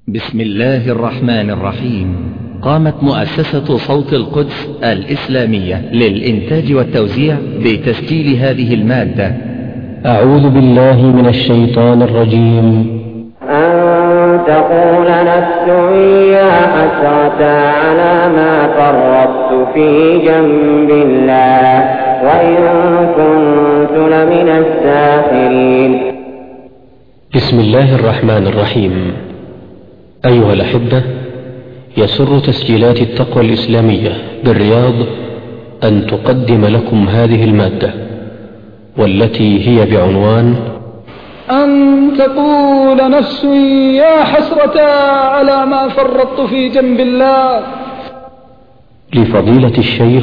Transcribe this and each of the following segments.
بسم الله الرحمن الرحيم. قامت مؤسسة صوت القدس الإسلامية للإنتاج والتوزيع بتسجيل هذه المادة. أعوذ بالله من الشيطان الرجيم. أن تقول نفس يا حسرة على ما فرطت في جنب الله وإن كنت لمن الساخرين. بسم الله الرحمن الرحيم. أيها الأحبة، يسر تسجيلات التقوى الإسلامية بالرياض أن تقدم لكم هذه المادة، والتي هي بعنوان أن تقول نفس يا حسرة على ما فرطت في جنب الله، لفضيلة الشيخ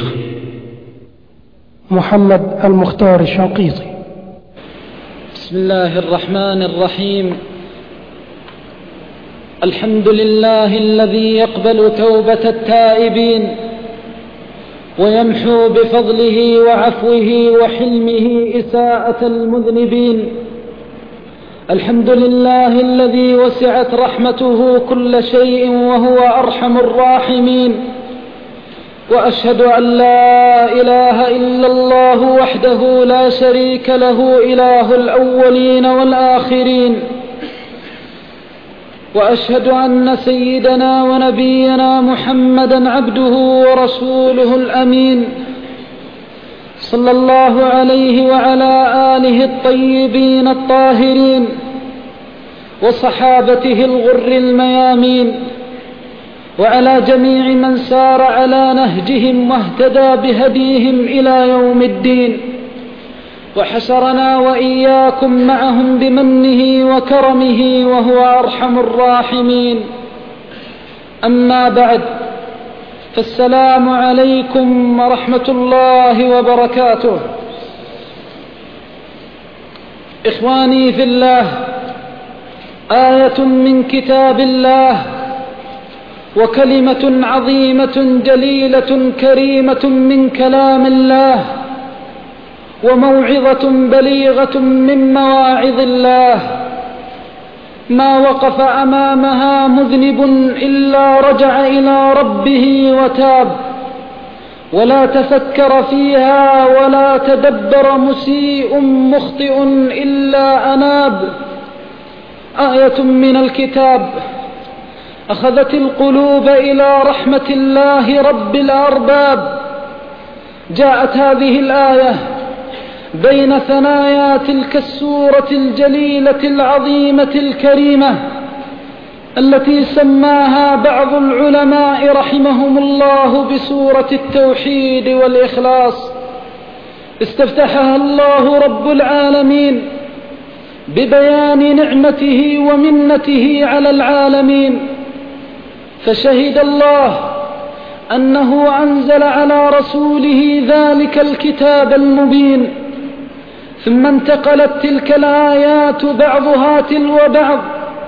محمد المختار الشنقيطي. بسم الله الرحمن الرحيم. الحمد لله الذي يقبل توبة التائبين ويمحو بفضله وعفوه وحلمه إساءة المذنبين. الحمد لله الذي وسعت رحمته كل شيء وهو أرحم الراحمين. وأشهد أن لا إله إلا الله وحده لا شريك له إله الأولين والآخرين. وأشهد أن سيدنا ونبينا محمدا عبده ورسوله الأمين، صلى الله عليه وعلى آله الطيبين الطاهرين وصحابته الغر الميامين، وعلى جميع من سار على نهجهم واهتدى بهديهم إلى يوم الدين، وحشرنا وإياكم معهم بمنه وكرمه وهو أرحم الراحمين. أما بعد، فالسلام عليكم ورحمة الله وبركاته. إخواني في الله، آية من كتاب الله وكلمة عظيمة جليلة كريمة من كلام الله وموعظة بليغة من مواعظ الله، ما وقف أمامها مذنب إلا رجع إلى ربه وتاب، ولا تفكر فيها ولا تدبر مسيء مخطئ إلا أناب. آية من الكتاب أخذت القلوب إلى رحمة الله رب الأرباب. جاءت هذه الآية بين ثنايا تلك السورة الجليلة العظيمة الكريمة التي سماها بعض العلماء رحمهم الله بسورة التوحيد والإخلاص. استفتحها الله رب العالمين ببيان نعمته ومنته على العالمين، فشهد الله أنه أنزل على رسوله ذلك الكتاب المبين، ثم انتقلت تلك الآيات بعضها تلو بعض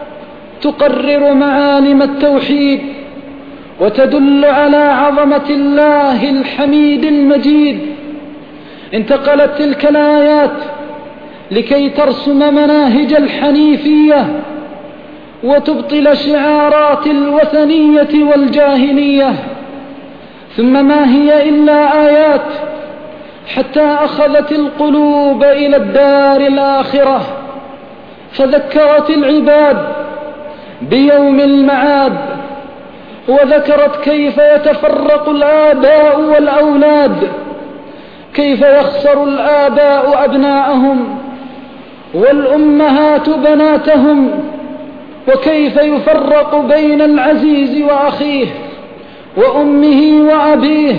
تقرر معالم التوحيد وتدل على عظمة الله الحميد المجيد. انتقلت تلك الآيات لكي ترسم مناهج الحنيفية وتبطل شعارات الوثنية والجاهلية. ثم ما هي إلا آيات حتى أخذت القلوب إلى الدار الآخرة، فذكرت العباد بيوم المعاد، وذكرت كيف يتفرق الآباء والأولاد، كيف يخسر الآباء أبناءهم والأمهات بناتهم، وكيف يفرق بين العزيز وأخيه وأمه وأبيه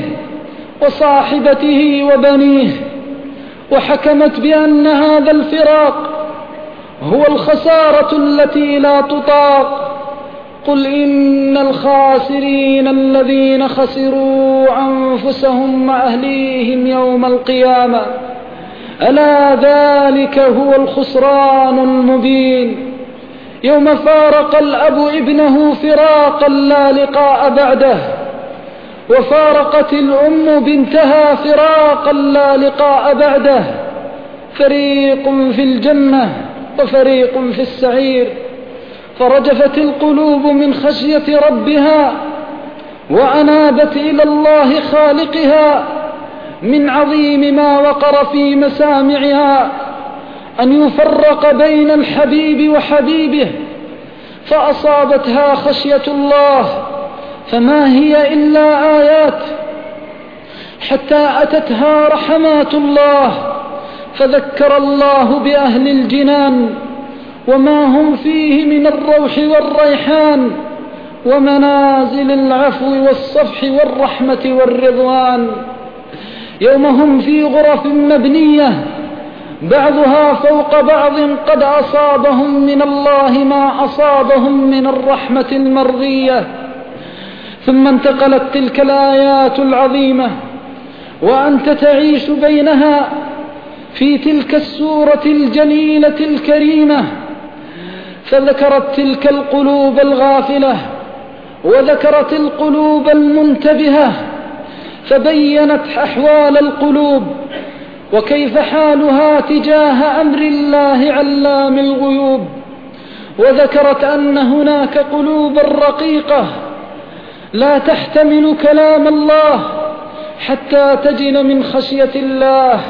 وصاحبته وبنيه، وحكمت بأن هذا الفراق هو الخسارة التي لا تطاق. قل إن الخاسرين الذين خسروا أنفسهم وأهليهم يوم القيامة ألا ذلك هو الخسران المبين. يوم فارق الأب ابنه فراقا لا لقاء بعده، وفارقت الأم بنتها فراقا لا لقاء بعده، فريق في الجنة وفريق في السعير. فرجفت القلوب من خشية ربها وأنابت إلى الله خالقها من عظيم ما وقر في مسامعها أن يفرق بين الحبيب وحبيبه، فأصابتها خشية الله فما هي إلا آيات، حتى أتتها رحمات الله فذكر الله بأهل الجنان وما هم فيه من الروح والريحان ومنازل العفو والصفح والرحمة والرضوان، يوم هم في غرف مبنية بعضها فوق بعض قد أصابهم من الله ما أصابهم من الرحمة المرضية. ثم انتقلت تلك الآيات العظيمة وأنت تعيش بينها في تلك السورة الجليلة الكريمة، فذكرت تلك القلوب الغافلة وذكرت القلوب المنتبهة، فبينت أحوال القلوب وكيف حالها تجاه أمر الله علام الغيوب، وذكرت أن هناك قلوبا رقيقة لا تحتمل كلام الله حتى تجن من خشية الله.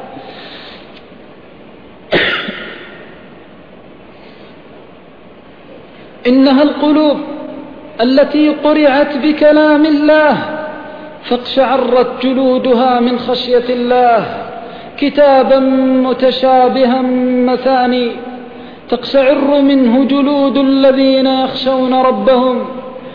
إنها القلوب التي قرعت بكلام الله فاقشعرت جلودها من خشية الله، كتابا متشابها مثاني تقشعر منه جلود الذين يخشون ربهم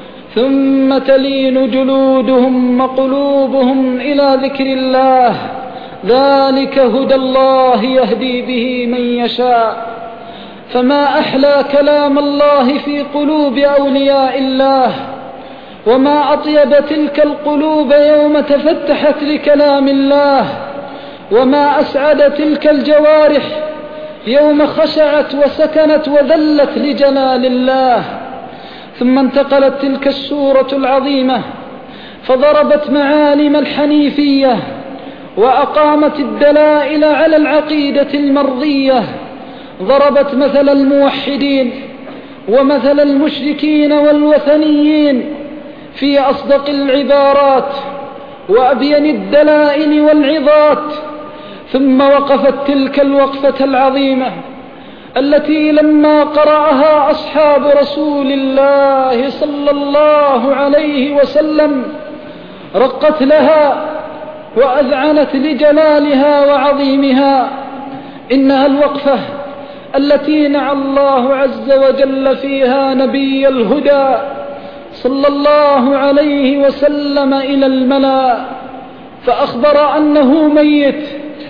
ثم تلين جلودهم وقلوبهم إلى ذكر الله، ذلك هدى الله يهدي به من يشاء. فما أحلى كلام الله في قلوب أولياء الله، وما أطيب تلك القلوب يوم تفتحت لكلام الله، وما أسعد تلك الجوارح يوم خشعت وسكنت وذلت لجلال الله. ثم انتقلت تلك السورة العظيمة فضربت معالم الحنيفية وأقامت الدلائل على العقيدة المرضية، ضربت مثل الموحدين ومثل المشركين والوثنيين في أصدق العبارات وأبين الدلائل والعظات. ثم وقفت تلك الوقفة العظيمة التي لما قرأها أصحاب رسول الله صلى الله عليه وسلم رقت لها وأذعنت لجلالها وعظيمها. إنها الوقفة التي نعى الله عز وجل فيها نبي الهدى صلى الله عليه وسلم إلى الملأ فأخبر أنه ميت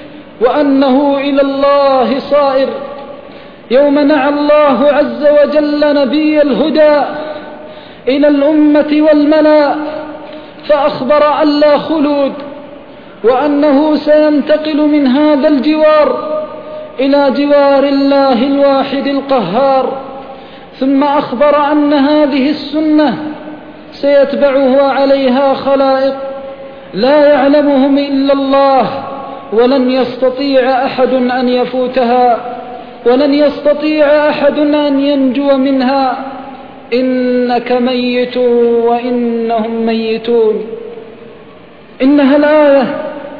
وأنه إلى الله صائر. يوم نعى الله عز وجل نبي الهدى إلى الأمة والملأ فأخبر أن لا خلود، وأنه سينتقل من هذا الجوار إلى جوار الله الواحد القهار. ثم أخبر أن هذه السنة سيتبعه عليها خلائق لا يعلمهم إلا الله، ولن يستطيع أحد أن يفوتها، ولن يستطيع أحد أن ينجو منها. إنك ميت وإنهم ميتون. إنها الآية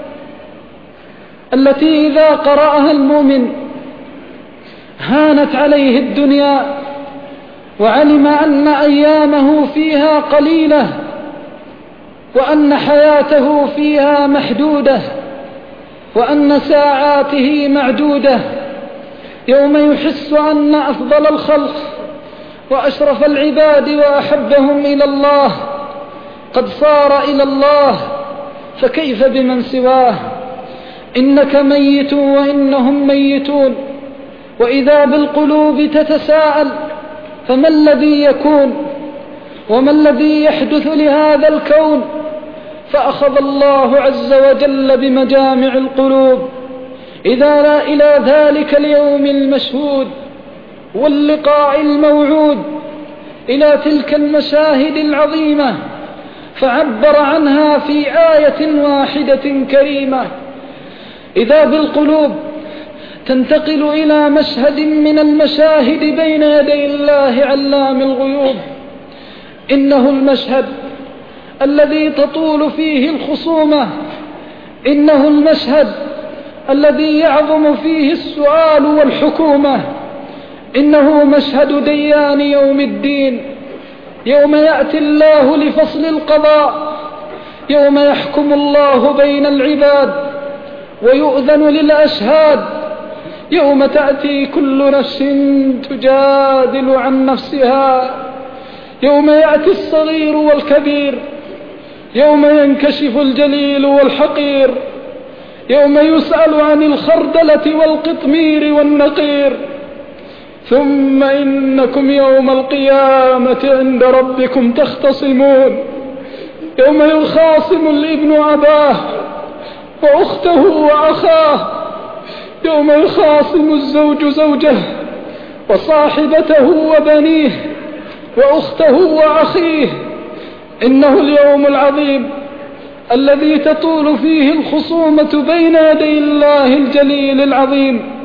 التي إذا قرأها المؤمن هانت عليه الدنيا وعلم أن أيامه فيها قليلة وأن حياته فيها محدودة وأن ساعاته معدودة، يوم يحس أن أفضل الخلق وأشرف العباد وأحبهم إلى الله قد صار إلى الله، فكيف بمن سواه؟ إنك ميت وإنهم ميتون. وإذا بالقلوب تتساءل فما الذي يكون وما الذي يحدث لهذا الكون؟ فأخذ الله عز وجل بمجامع القلوب إلى ذلك اليوم المشهود واللقاء الموعود، إلى تلك المشاهد العظيمة، فعبر عنها في آية واحدة كريمة. إذا بالقلوب تنتقل إلى مشهد من المشاهد بين يدي الله علام الغيوب. إنه المشهد الذي تطول فيه الخصومة، إنه المشهد الذي يعظم فيه السؤال والحكومة، إنه مشهد ديان يوم الدين، يوم يأتي الله لفصل القضاء، يوم يحكم الله بين العباد ويؤذن للأشهاد، يوم تأتي كل نفس تجادل عن نفسها، يوم يأتي الصغير والكبير، يوم ينكشف الجليل والحقير، يوم يسأل عن الخردلة والقطمير والنقير. ثم إنكم يوم القيامة عند ربكم تختصمون، يوم يخاصم الابن أباه وأخته وأخاه، يوم يخاصم الزوج زوجه وصاحبته وبنيه وأخته وأخيه. إنه اليوم العظيم الذي تطول فيه الخصومة بين يدي الله الجليل العظيم.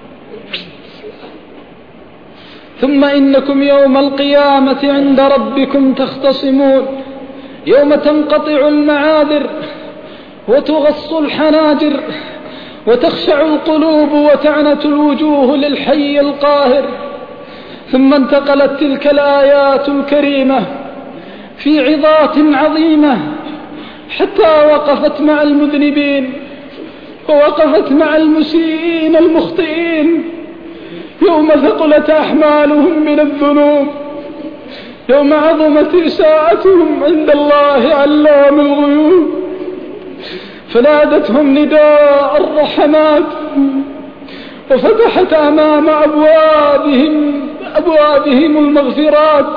ثم إنكم يوم القيامة عند ربكم تختصمون، يوم تنقطع المعاذر وتغص الحناجر وتخشع القلوب وتعنت الوجوه للحي القاهر. ثم انتقلت تلك الآيات الكريمة في عظات عظيمة حتى وقفت مع المذنبين ووقفت مع المسيئين المخطئين، يوم ثقلت أحمالهم من الذنوب، يوم عظمت إساءتهم عند الله علام الغيوب، فنادتهم نداء الرحمات وفتحت أمام أبوابهم المغفرات،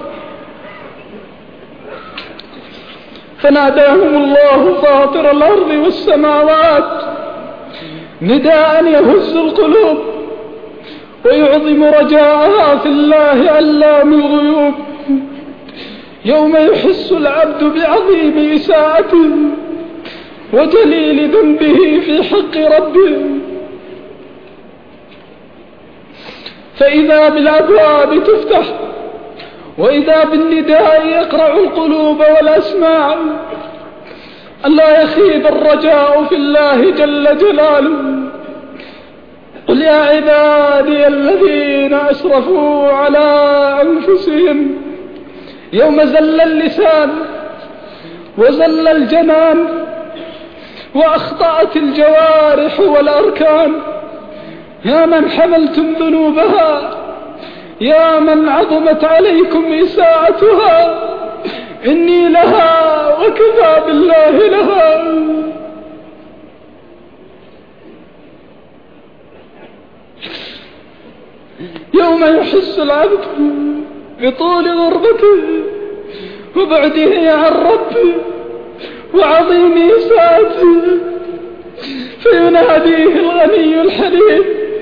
فناداهم الله فاطر الأرض والسماوات نداء يهز القلوب ويعظم رجاءها في الله علام الغيوب، يوم يحس العبد بعظيم إساءته وجليل ذنبه في حق ربه، فإذا بالأبواب تفتح وإذا بالنداء يقرع القلوب والأسماع، ألا يخيب الرجاء في الله جل جلاله. قل يا عبادي الذين أسرفوا على أنفسهم، يوم زل اللسان وزل الجنان وأخطأت الجوارح والأركان، يا من حملتم ذنوبها، يا من عظمت عليكم إساءتها، إني لها وكفى بالله لها. يوم يحس العبد بطول غربته وبعده عن ربه وعظيم إساءته، فيناديه الغني الحليم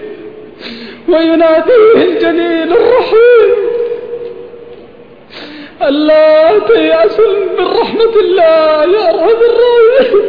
ويناديه الجليل الرحيم، ألا تيأس من رحمة الله يا أرحم الراحمين.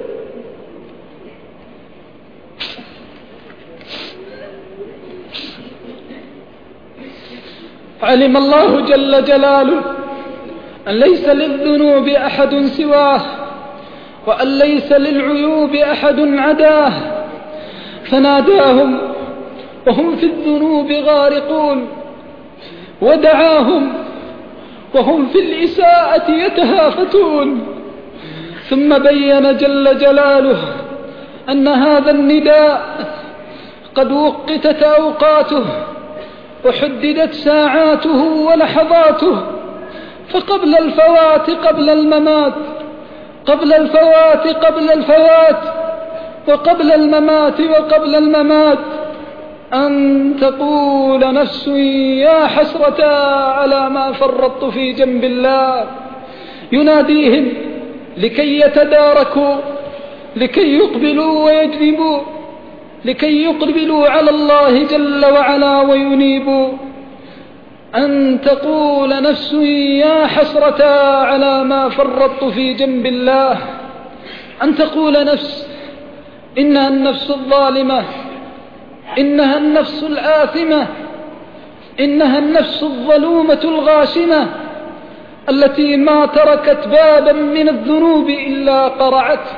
علم الله جل جلاله أن ليس للذنوب أحد سواه، وأن ليس للعيوب أحد عداه، فناداهم وهم في الذنوب غارقون، ودعاهم وهم في الإساءة يتهافتون، ثم بين جل جلاله أن هذا النداء قد وقتت أوقاته وحددت ساعاته ولحظاته، فقبل الفوات قبل الممات، قبل الفوات قبل الفوات، وقبل الممات وقبل الممات، أن تقول نفس يا حسرة على ما فرطت في جنب الله. يناديهم لكي يتداركوا، لكي يقبلوا ويجنبوا، لكي يقبلوا على الله جل وعلا وينيبوا. أن تقول نفس يا حسرة على ما فرطت في جنب الله، أن تقول نفس إنها النفس الظالمة إنها النفس الآثمة، إنها النفس الظلومة الغاشمة التي ما تركت بابا من الذنوب إلا قرعته،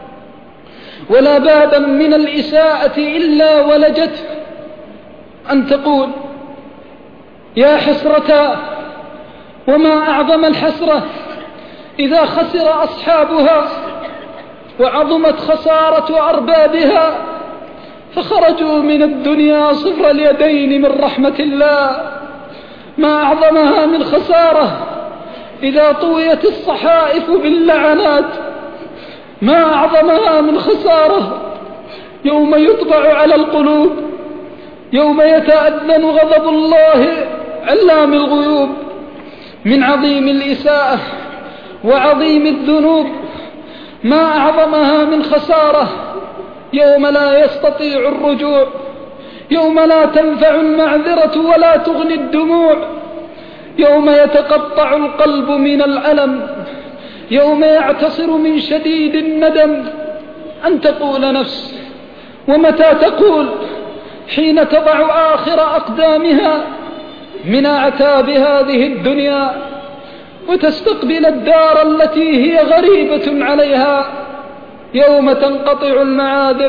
ولا بابا من الإساءة إلا ولجته. أن تقول يا حسرة، وما أعظم الحسرة إذا خسر أصحابها وعظمت خسارة أربابها فخرجوا من الدنيا صفر اليدين من رحمة الله. ما أعظمها من خسارة إذا طويت الصحائف باللعنات. ما أعظمها من خسارة يوم يطبع على القلوب، يوم يتأذن غضب الله علام الغيوب. من عظيم الإساءة وعظيم الذنوب ما أعظمها من خسارة يوم لا يستطيع الرجوع، يوم لا تنفع المعذرة ولا تغني الدموع، يوم يتقطع القلب من الألم، يوم يعتصر من شديد الندم. أن تقول نفس، ومتى تقول؟ حين تضع آخر أقدامها من أعتاب هذه الدنيا وتستقبل الدار التي هي غريبة عليها، يوم تنقطع المعاذر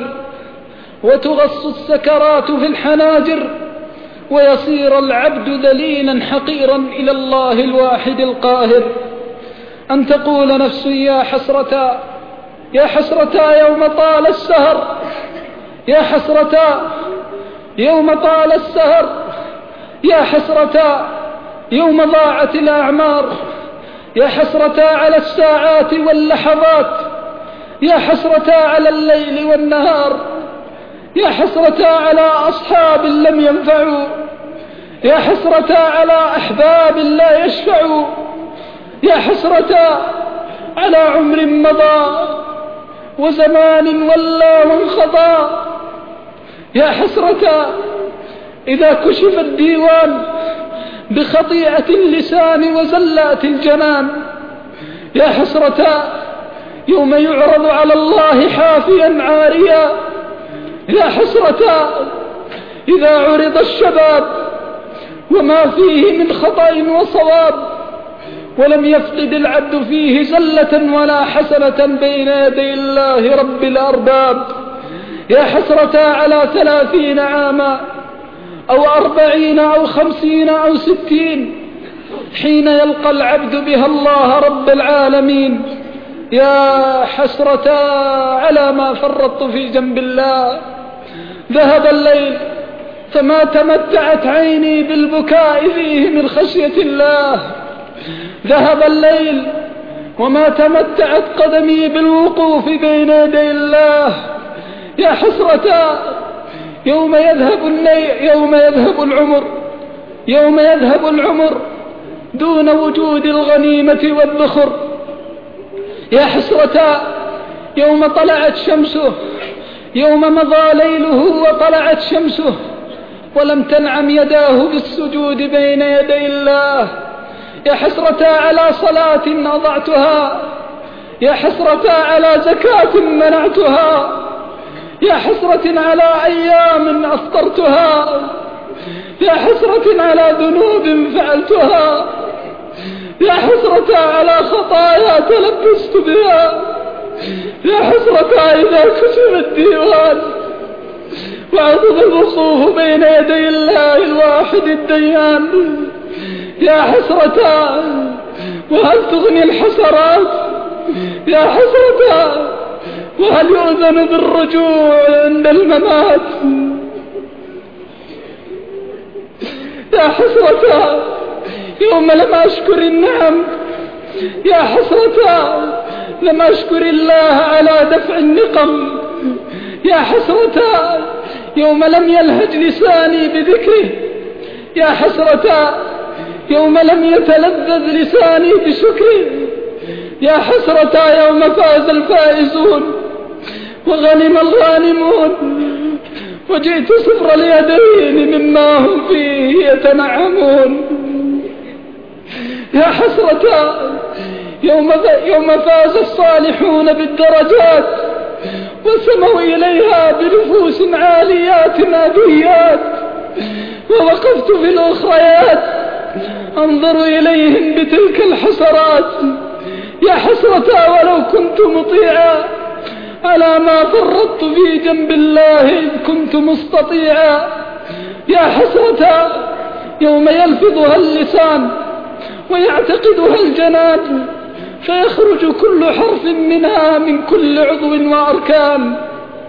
وتغص السكرات في الحناجر ويصير العبد ذليلا حقيرا إلى الله الواحد القاهر. أن تقول نفس يا حسرة، يا حسرة يوم طال السهر، يا حسرة يوم طال السهر، يا حسرة يوم ضاعت الأعمار، يا حسرة على الساعات واللحظات، يا حسرة على الليل والنهار، يا حسرة على أصحاب لم ينفعوا، يا حسرة على أحباب لا يشفعوا، يا حسرة على عمر مضى وزمان ولى وانخضى، يا حسرة إذا كشف الديوان بخطيئة اللسان وزلات الجنان، يا حسرة يوم يعرض على الله حافيا عاريا، يا حسرة إذا عرض الشباب وما فيه من خطأ وصواب ولم يفقد العبد فيه زلة ولا حسنة بين يدي الله رب الأرباب، يا حسرة على 30 عاما أو 40 أو 50 أو 60 حين يلقى العبد بها الله رب العالمين، يا حسرة على ما فرطت في جنب الله. ذهب الليل فما تمتعت عيني بالبكاء فيه من خشية الله، ذهب الليل وما تمتعت قدمي بالوقوف بين يدي الله. يا حسرة يوم يذهب العمر دون وجود الغنيمة والذخر. يا حسرة يوم طلعت شمسه، يوم مضى ليله وطلعت شمسه ولم تنعم يداه بالسجود بين يدي الله. يا حسرة على صلاة أضعتها، يا حسرة على زكاة منعتها، يا حسرة على أيام أفطرتها، يا حسرة على ذنوب فعلتها، يا حسرة على خطايا تلبست بها، يا حسرة إذا كتب الديوان وعظم الوقوف بين يدي الله الواحد الديان. يا حسرة وهل تغني الحسرات؟ يا حسرة وهل يؤذن بالرجوع عند الممات؟ يا حسرة يوم لم أشكر النعم، يا حسرة لم أشكر الله على دفع النقم، يا حسرة يوم لم يلهج لساني بذكره، يا حسرة يوم لم يتلذذ لساني بشكره، يا حسرة يوم فاز الفائزون وغنم الغانمون وجئت صفر اليدين مما هم فيه يتنعمون. يا حسرة يوم فاز الصالحون بالدرجات وسموا إليها بنفوس عاليات أبيات، ووقفت في الأخريات أنظر إليهم بتلك الحسرات. يا حسرة ولو كنت مطيعا على ما فرطت في جنب الله إذ كنت مستطيعا. يا حسرة يوم يلفظها اللسان ويعتقدها الجنان، فيخرج كل حرف منها من كل عضو وأركان.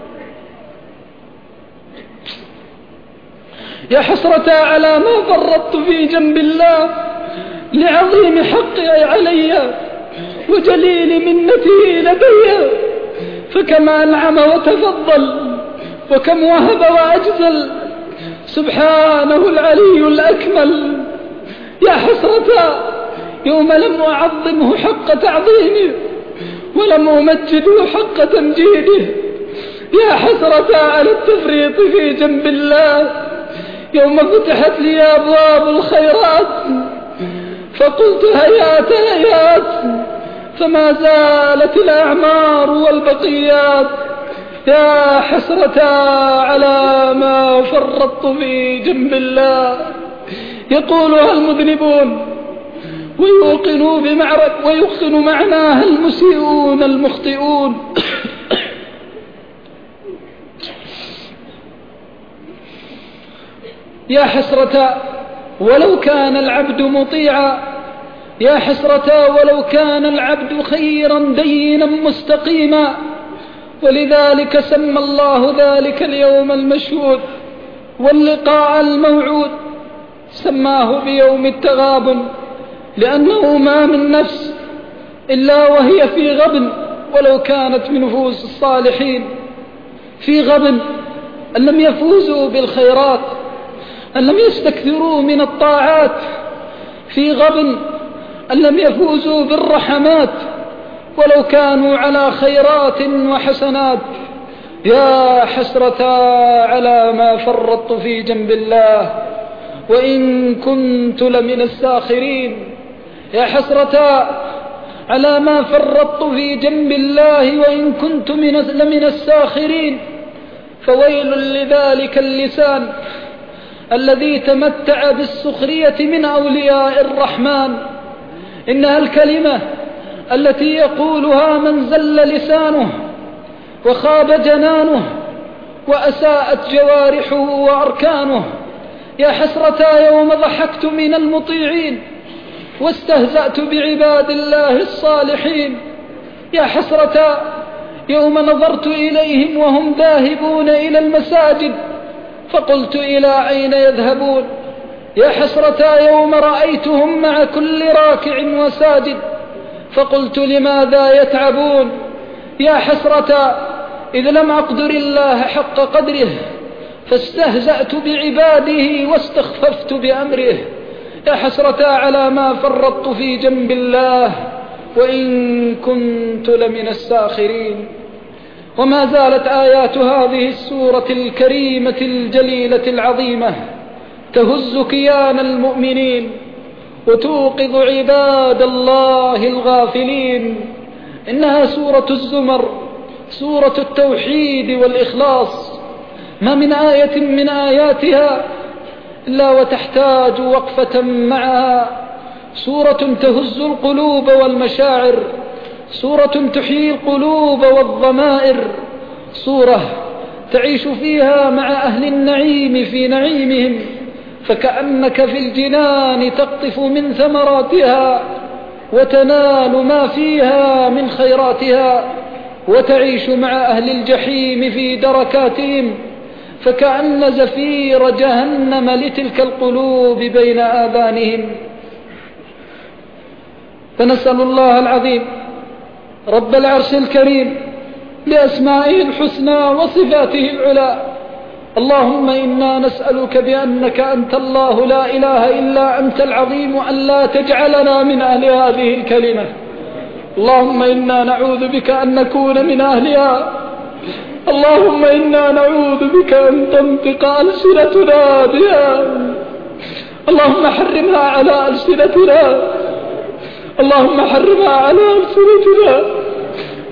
يا حسرة على ما فرطت في جنب الله لعظيم حقه علي وجليل منته لدي، فكم أنعم وتفضل وكم وهب وأجزل، سبحانه العلي الأكمل. يا حسرة يوم لم أعظمه حق تعظيمه ولم أمجده حق تمجيده. يا حسرة على التفريط في جنب الله يوم فتحت لي أبواب الخيرات فقلت هيات هيات، فما زالت الأعمار والبقيات. يا حسرة على ما فرطت في جنب الله، يقولها المذنبون ويوقن معناها المسيئون المخطئون. يا حسرة ولو كان العبد مطيعا، يا حسرة ولو كان العبد خيرا دينا مستقيما. ولذلك سمى الله ذلك اليوم المشهود واللقاء الموعود سماه بيوم التغابن، لأنه ما من نفس إلا وهي في غبن ولو كانت من نفوس الصالحين، في غبن أن لم يفوزوا بالخيرات، أن لم يستكثروا من الطاعات، في غبن أن لم يفوزوا بالرحمات ولو كانوا على خيرات وحسنات. يا حسرة على ما فرطت في جنب الله وإن كنت لمن الساخرين. يا حسرة على ما فرطت في جنب الله وإن كنت لمن الساخرين. فويل لذلك اللسان الذي تمتع بالسخرية من أولياء الرحمن. إنها الكلمة التي يقولها من زل لسانه وخاب جنانه وأساءت جوارحه وأركانه. يا حسرة يوم ضحكت من المطيعين واستهزأت بعباد الله الصالحين. يا حسرة يوم نظرت إليهم وهم ذاهبون إلى المساجد فقلت إلى أين يذهبون. يا حسرة يوم رأيتهم مع كل راكع وساجد فقلت لماذا يتعبون. يا حسرة إذ لم أقدر الله حق قدره فاستهزأت بعباده واستخففت بأمره. يا حسرة على ما فرطت في جنب الله وإن كنت لمن الساخرين. وما زالت آيات هذه السورة الكريمة الجليلة العظيمة تهز كيان المؤمنين وتوقظ عباد الله الغافلين. إنها سورة الزمر، سورة التوحيد والإخلاص. ما من آية من آياتها إلا وتحتاج وقفة معها. سورة تهز القلوب والمشاعر، سورة تحيي القلوب والضمائر، سورة تعيش فيها مع أهل النعيم في نعيمهم فكأنك في الجنان تقطف من ثمراتها وتنال ما فيها من خيراتها، وتعيش مع أهل الجحيم في دركاتهم فكأن زفير جهنم لتلك القلوب بين آذانهم. فنسأل الله العظيم رب العرش الكريم بأسمائه الحسنى وصفاته العلى. اللهم إنا نسألك بأنك أنت الله لا إله إلا أنت العظيم أن لا تجعلنا من أهل هذه الكلمة. اللهم إنا نعوذ بك أن نكون من أهلها. اللهم إنا نعوذ بك أن تنطق ألسنتنا بها. اللهم حرمها على ألسنتنا، اللهم حرمها على ألسنتنا.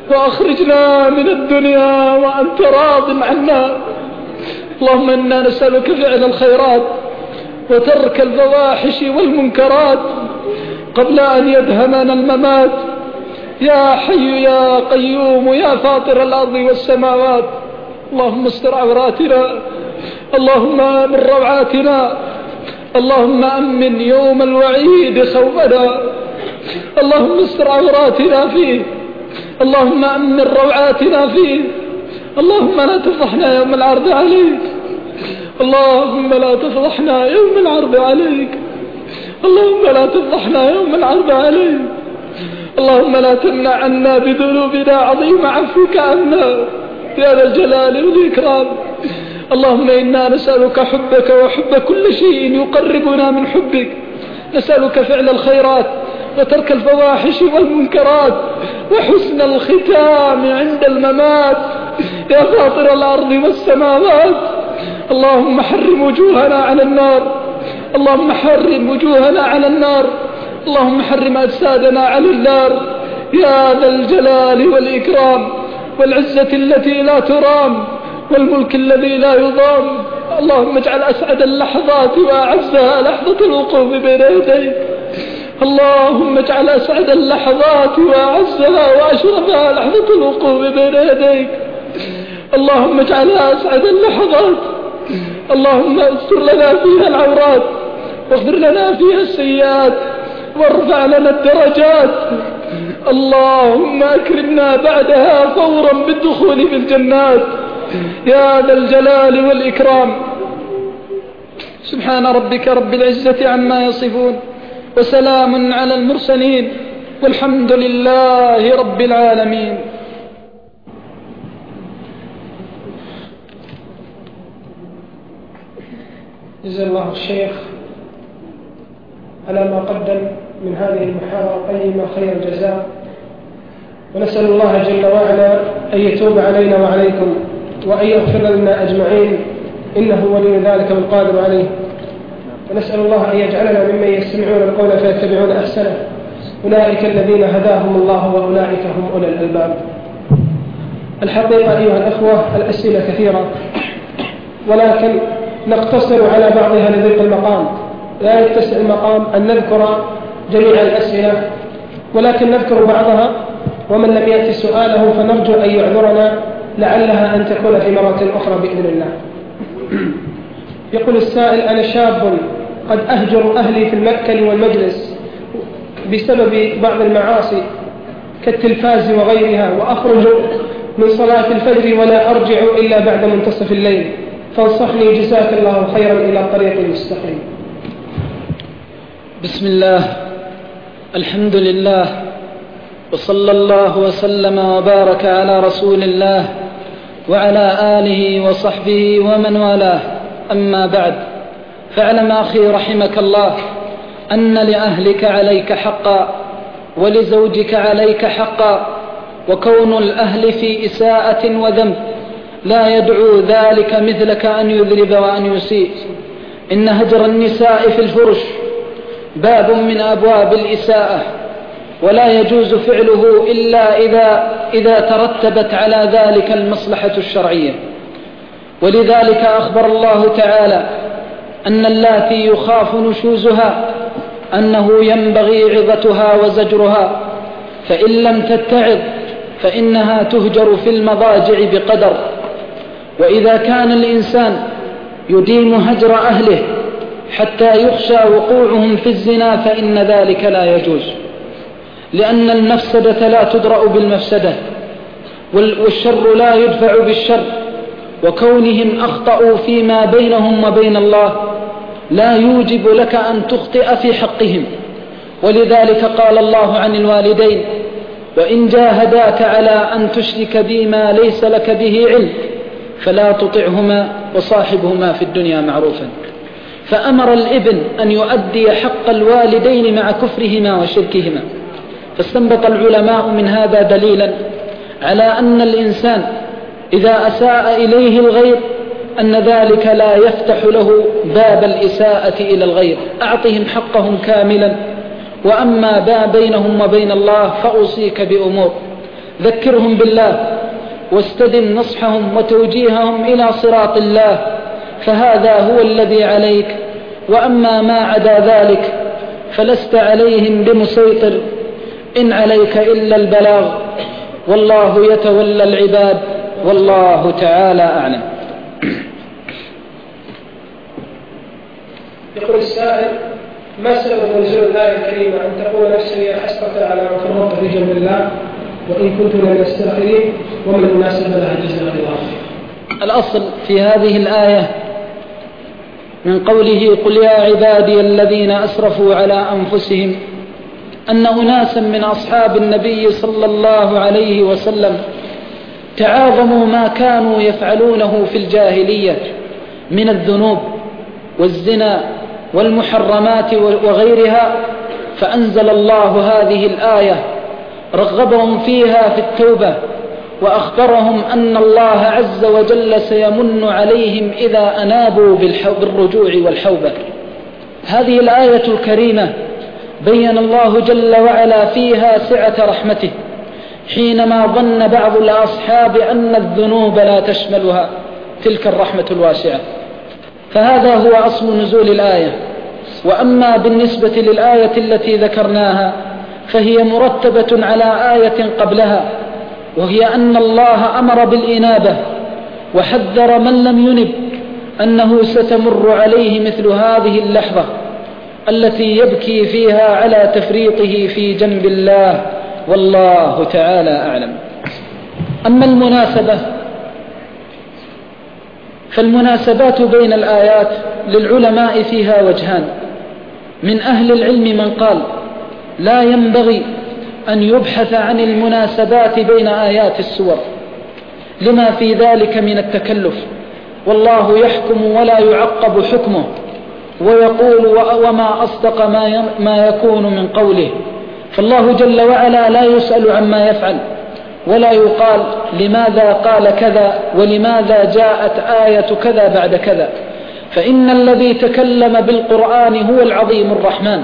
وأخرجنا من الدنيا وأنت راض عنا. اللهم إنا نسألك فعل الخيرات وترك الفواحش والمنكرات قبل أن يدهمنا الممات. يا حي يا قيوم يا فاطر الأرض والسماوات، اللهم استر عوراتنا، اللهم آمن روعاتنا، اللهم أمن يوم الوعيد خوفنا، اللهم استر عوراتنا فيه، اللهم أمن روعاتنا فيه، اللهم لا تفضحنا يوم العرض عليك، اللهم لا تفضحنا يوم العرض عليك، اللهم لا تفضحنا يوم العرض عليك، اللهم لا تمنع عنا بذنوبنا عظيم عفوك عنا يا ذا الجلال والإكرام. اللهم إنا نسألك حبك وحب كل شيء يقربنا من حبك، نسألك فعل الخيرات وترك الفواحش والمنكرات وحسن الختام عند الممات يا فاطر الأرض والسماوات. اللهم حرم وجوهنا على النار، اللهم حرم وجوهنا على النار، اللهم حرم أجسادنا على النار يا ذا الجلال والإكرام والعزة التي لا ترام والملك الذي لا يضام. اللهم اجعل أسعد اللحظات وأعزها لحظة الوقوف بين يديك، اللهم اجعل أسعد اللحظات وأعزها وأشرفها لحظة الوقوف بين يديك، اللهم اجعلها أسعد اللحظات، اللهم استر لنا فيها العورات واغفر لنا فيها السيئات وارفع لنا الدرجات، اللهم أكرمنا بعدها فورا بالدخول في الجنات يا ذا الجلال والإكرام. سبحان ربك رب العزة عما يصفون وسلام على المرسلين والحمد لله رب العالمين. جزا الله الشيخ على ما قدم من هذه المحاضرة القيمة خير الجزاء، ونسأل الله جل وعلا أن يتوب علينا وعليكم وأن يغفر لنا أجمعين، إنه ولي ذلك والقادر عليه. ونسأل الله أن يجعلنا ممن يستمعون القول فيتبعون أحسنه، أولئك الذين هداهم الله وأولئك هم أولي الألباب. الحقيقة أيها الأخوة الأسئلة كثيرة، ولكن نقتصر على بعضها لضيق المقام، لا يتسع المقام أن نذكر جميع الأسئلة، ولكن نذكر بعضها، ومن لم يأتي سؤاله فنرجو أن يعذرنا لعلها أن تكون في مرة أخرى بإذن الله. يقول السائل: أنا شاب قد أهجر أهلي في المأكل والمجلس بسبب بعض المعاصي كالتلفاز وغيرها، وأخرج من صلاة الفجر ولا أرجع إلا بعد منتصف الليل، فانصحني جزاك الله خيرا إلى الطريق المستقيم. بسم الله، الحمد لله، وصلى الله وسلم وبارك على رسول الله وعلى آله وصحبه ومن والاه، أما بعد، فاعلم أخي رحمك الله أن لأهلك عليك حقا ولزوجك عليك حقا، وكون الأهل في إساءة وذنب لا يدعو ذلك مثلك أن يذنب وأن يسيء. إن هجر النساء في الفرش باب من أبواب الإساءة، ولا يجوز فعله إلا إذا ترتبت على ذلك المصلحة الشرعية. ولذلك أخبر الله تعالى أن اللاتي يخاف نشوزها أنه ينبغي عظتها وزجرها، فإن لم تتعظ فإنها تهجر في المضاجع بقدر. وإذا كان الإنسان يديم هجر أهله حتى يخشى وقوعهم في الزنا فإن ذلك لا يجوز، لأن المفسدة لا تدرأ بالمفسدة، والشر لا يدفع بالشر، وكونهم أخطأوا فيما بينهم وبين الله لا يوجب لك أن تخطئ في حقهم. ولذلك قال الله عن الوالدين: وإن جاهداك على أن تشرك بي ما ليس لك به علم فلا تطعهما وصاحبهما في الدنيا معروفا. فأمر الابن أن يؤدي حق الوالدين مع كفرهما وشركهما. فاستنبط العلماء من هذا دليلا على أن الإنسان إذا أساء إليه الغير أن ذلك لا يفتح له باب الإساءة إلى الغير، أعطهم حقهم كاملا. وأما ما بينهم وبين الله فأوصيك بأمور: ذكرهم بالله واستدم نصحهم وتوجيههم إلى صراط الله، فهذا هو الذي عليك، وأما ما عدا ذلك فلست عليهم بمسيطر، إن عليك إلا البلاغ، والله يتولى العباد، والله تعالى أعلم. يقول السائل: ما سبب نزول الآية الكريمة أن تقول نفسي يا حسرة على ما فرطت في جنب الله وإن كنت من المستغفرين، وما المناسبة لها جزاك الله؟ الأصل في هذه الآية من قوله: قل يا عبادي الذين أسرفوا على أنفسهم، أن أناسا من أصحاب النبي صلى الله عليه وسلم تعاظموا ما كانوا يفعلونه في الجاهلية من الذنوب والزنا والمحرمات وغيرها، فأنزل الله هذه الآية رغبهم فيها في التوبة، وأخبرهم أن الله عز وجل سيمن عليهم إذا أنابوا بالرجوع والحوبة. هذه الآية الكريمة بين الله جل وعلا فيها سعة رحمته حينما ظن بعض الأصحاب أن الذنوب لا تشملها تلك الرحمة الواسعة، فهذا هو أصل نزول الآية. وأما بالنسبة للآية التي ذكرناها فهي مرتبة على آية قبلها، وهي أن الله أمر بالإنابة وحذر من لم ينب أنه ستمر عليه مثل هذه اللحظة التي يبكي فيها على تفريطه في جنب الله، والله تعالى أعلم. أما المناسبة فالمناسبات بين الآيات للعلماء فيها وجهان. من أهل العلم من قال لا ينبغي أن يبحث عن المناسبات بين آيات السور لما في ذلك من التكلف، والله يحكم ولا يعقب حكمه، ويقول وما أصدق ما يكون من قوله، فالله جل وعلا لا يسأل عما يفعل، ولا يقال لماذا قال كذا ولماذا جاءت آية كذا بعد كذا، فإن الذي تكلم بالقرآن هو العظيم الرحمن،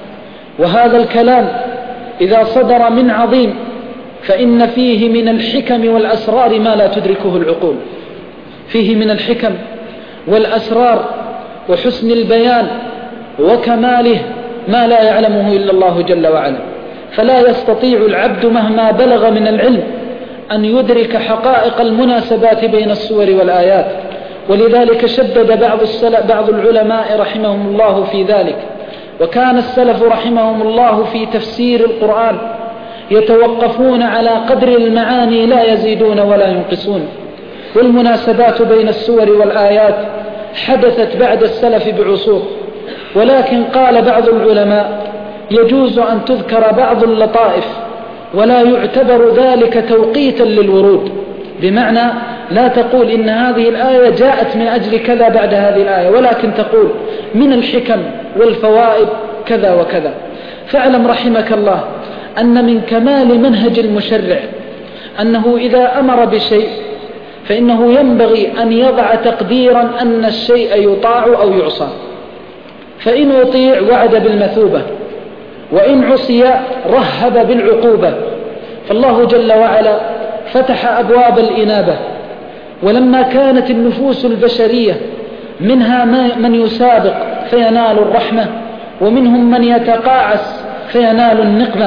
وهذا الكلام إذا صدر من عظيم فإن فيه من الحكم والأسرار ما لا تدركه العقول، فيه من الحكم والأسرار وحسن البيان وكماله ما لا يعلمه إلا الله جل وعلا، فلا يستطيع العبد مهما بلغ من العلم أن يدرك حقائق المناسبات بين السور والآيات. ولذلك شدد بعض العلماء رحمهم الله في ذلك، وكان السلف رحمهم الله في تفسير القرآن يتوقفون على قدر المعاني لا يزيدون ولا ينقصون. والمناسبات بين السور والآيات حدثت بعد السلف بعصور، ولكن قال بعض العلماء يجوز أن تذكر بعض اللطائف ولا يعتبر ذلك توقيتا للورود، بمعنى لا تقول إن هذه الآية جاءت من أجل كذا بعد هذه الآية، ولكن تقول من الحكم والفوائد كذا وكذا. فاعلم رحمك الله أن من كمال منهج المشرع أنه إذا أمر بشيء فإنه ينبغي أن يضع تقديرا أن الشيء يطاع أو يعصى، فإن أطيع وعد بالمثوبة، وإن عصي رهب بالعقوبة. فالله جل وعلا فتح أبواب الإنابة، ولما كانت النفوس البشرية منها من يسابق فينال الرحمة، ومنهم من يتقاعس فينال النقمة،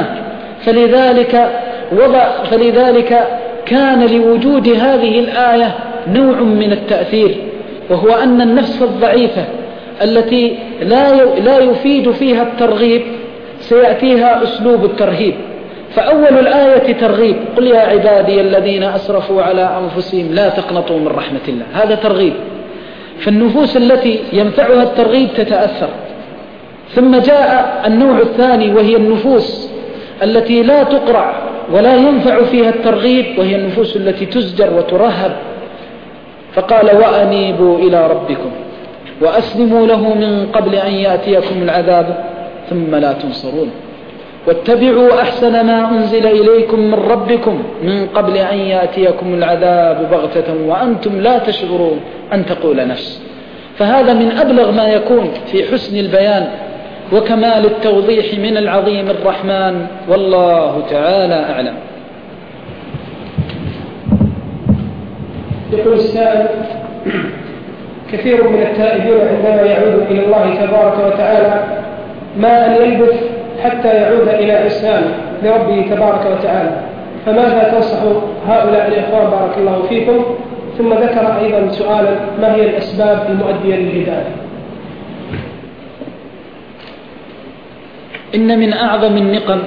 فلذلك كان لوجود هذه الآية نوع من التأثير، وهو أن النفس الضعيفة التي لا يفيد فيها الترغيب سيأتيها أسلوب الترهيب. فأول الآية ترغيب: قل يا عبادي الذين أسرفوا على أنفسهم لا تقنطوا من رحمة الله، هذا ترغيب، فالنفوس التي ينفعها الترغيب تتأثر. ثم جاء النوع الثاني وهي النفوس التي لا تقرع ولا ينفع فيها الترغيب، وهي النفوس التي تزجر وترهب، فقال وأنيبوا إلى ربكم وأسلموا له من قبل أن يأتيكم العذاب ثم لا تنصرون، واتبعوا أحسن ما أنزل إليكم من ربكم من قبل أن يأتيكم العذاب بغتة وأنتم لا تشعرون أن تقول نفس. فهذا من أبلغ ما يكون في حسن البيان وكمال التوضيح من العظيم الرحمن، والله تعالى أعلم. يقول السائل: كثير من التائبين عندما يعود إلى الله تبارك وتعالى ما أن يلبث حتى يعود إلى عصيانه لربه تبارك وتعالى، فماذا تنصح هؤلاء الإخوان بارك الله فيكم؟ ثم ذكر أيضا سؤالا: ما هي الأسباب المؤدية للهداية؟ إن من أعظم النقم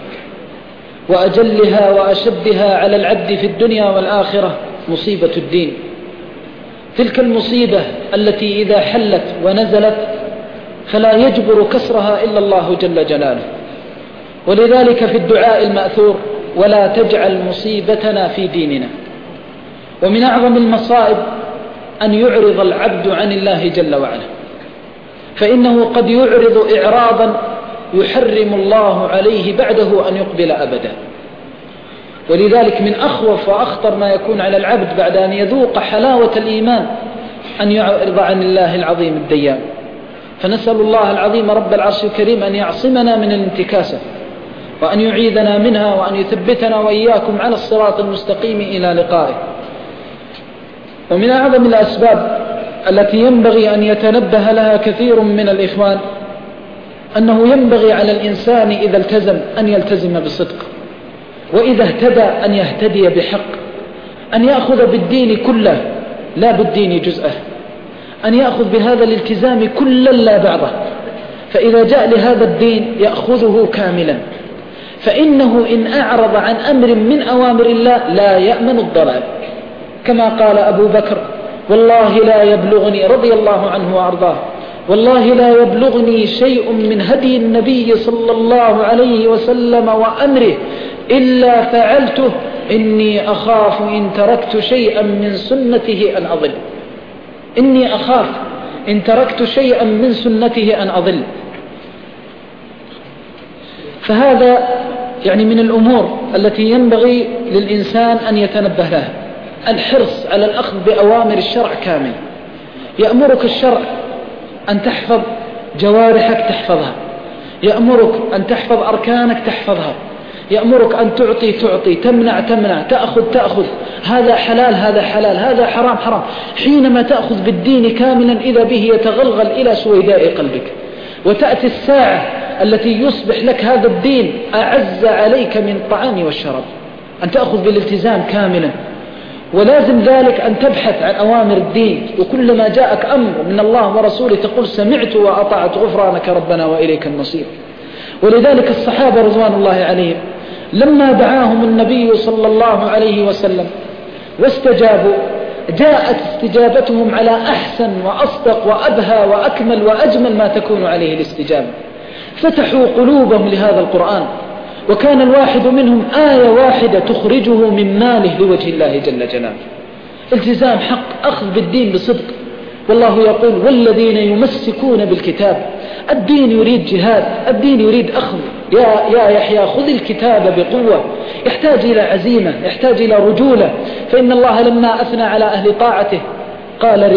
وأجلها وأشدها على العبد في الدنيا والآخرة مصيبة الدين. تلك المصيبة التي إذا حلت ونزلت فلا يجبر كسرها إلا الله جل جلاله. ولذلك في الدعاء المأثور: ولا تجعل مصيبتنا في ديننا. ومن أعظم المصائب أن يعرض العبد عن الله جل وعلا، فإنه قد يعرض إعراضا يحرم الله عليه بعده أن يقبل أبدا. ولذلك من أخوف وأخطر ما يكون على العبد بعد أن يذوق حلاوة الإيمان أن يعرض عن الله العظيم الديان. فنسأل الله العظيم رب العرش الكريم أن يعصمنا من الانتكاسة، وأن يعيذنا منها، وأن يثبتنا وإياكم على الصراط المستقيم إلى لقائه. ومن أعظم الأسباب التي ينبغي أن يتنبه لها كثير من الإخوان أنه ينبغي على الإنسان إذا التزم أن يلتزم بصدق، وإذا اهتدى أن يهتدي بحق، أن يأخذ بالدين كله لا بالدين جزءه، أن يأخذ بهذا الالتزام كلا لا بعضه. فإذا جاء لهذا الدين يأخذه كاملا، فإنه إن أعرض عن أمر من أوامر الله لا يأمن الضلال، كما قال أبو بكر: والله لا يبلغني رضي الله عنه وأرضاه، والله لا يبلغني شيء من هدي النبي صلى الله عليه وسلم وأمره إلا فعلته، إني أخاف إن تركت شيئا من سنته أن أضل. إني أخاف إن تركت شيئا من سنته أن أضل. فهذا يعني من الأمور التي ينبغي للإنسان أن يتنبه لها، الحرص على الأخذ بأوامر الشرع كامل. يأمرك الشرع أن تحفظ جوارحك تحفظها، يأمرك أن تحفظ أركانك تحفظها، يأمرك أن تعطي تمنع تأخذ، هذا حلال هذا حلال، هذا حرام حرام. حينما تأخذ بالدين كاملا إذا به يتغلغل إلى سويداء قلبك، وتأتي الساعة التي يصبح لك هذا الدين أعز عليك من الطعام والشراب، أن تأخذ بالالتزام كاملا. ولازم ذلك أن تبحث عن أوامر الدين، وكلما جاءك أمر من الله ورسوله تقول: سمعت وأطعت، غفرانك ربنا وإليك المصير. ولذلك الصحابة رضوان الله عليهم لما دعاهم النبي صلى الله عليه وسلم واستجابوا، جاءت استجابتهم على أحسن وأصدق وأبهى وأكمل وأجمل ما تكون عليه الاستجابة. فتحوا قلوبهم لهذا القرآن، وكان الواحد منهم آية واحدة تخرجه من ماله لوجه الله جل جلاله. التزام حق، أخذ بالدين بصدق. والله يقول: والذين يمسكون بالكتاب. الدين يريد جهاد، الدين يريد أخذ. يا يحيى خذ الكتاب بقوة. يحتاج إلى عزيمة، يحتاج إلى رجولة. فإن الله لما أثنى على أهل طاعته قال: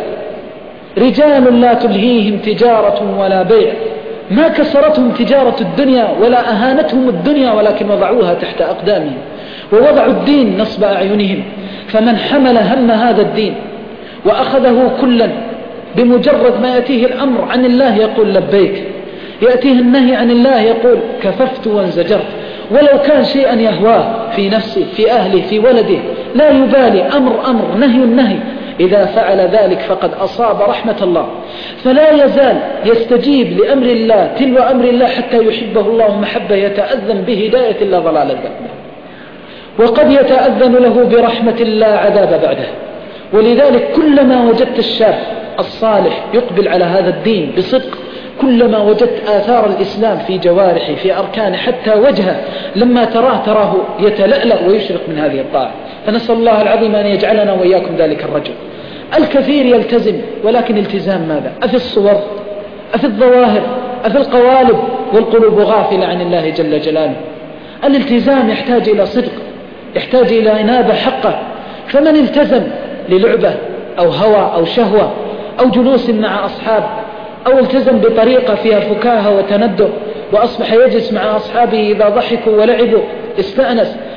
رجال لا تلهيهم تجارة ولا بيع. ما كسرتهم تجارة الدنيا ولا أهانتهم الدنيا، ولكن وضعوها تحت أقدامهم، ووضعوا الدين نصب أعينهم. فمن حمل هم هذا الدين وأخذه كلا، بمجرد ما يأتيه الأمر عن الله يقول لبيك، يأتيه النهي عن الله يقول كففت وانزجرت، ولو كان شيئا يهواه في نفسه في أهله في ولده لا يبالي، أمر نهي. إذا فعل ذلك فقد أصاب رحمة الله. فلا يزال يستجيب لأمر الله تلو أمر الله حتى يحبه الله محبة يتأذن بهداية الله ضلال بعده، وقد يتأذن له برحمة الله عذاب بعده. ولذلك كلما وجدت الشاب الصالح يقبل على هذا الدين بصدق، كلما وجدت آثار الإسلام في جوارحه في أركانه، حتى وجهه لما تراه يتلألأ ويشرق من هذه الطاعة. فنسأل الله العظيم أن يجعلنا وإياكم ذلك الرجل. الكثير يلتزم، ولكن التزام ماذا؟ أفي الصور، أفي الظواهر، أفي القوالب، والقلوب غافلة عن الله جل جلاله. الالتزام يحتاج إلى صدق، يحتاج إلى إنابة حقه. فمن التزم للعبة أو هوى أو شهوة أو جلوس مع أصحاب، أو التزم بطريقة فيها فكاهة وتندر، وأصبح يجلس مع أصحابه إذا ضحكوا ولعبوا استأنس،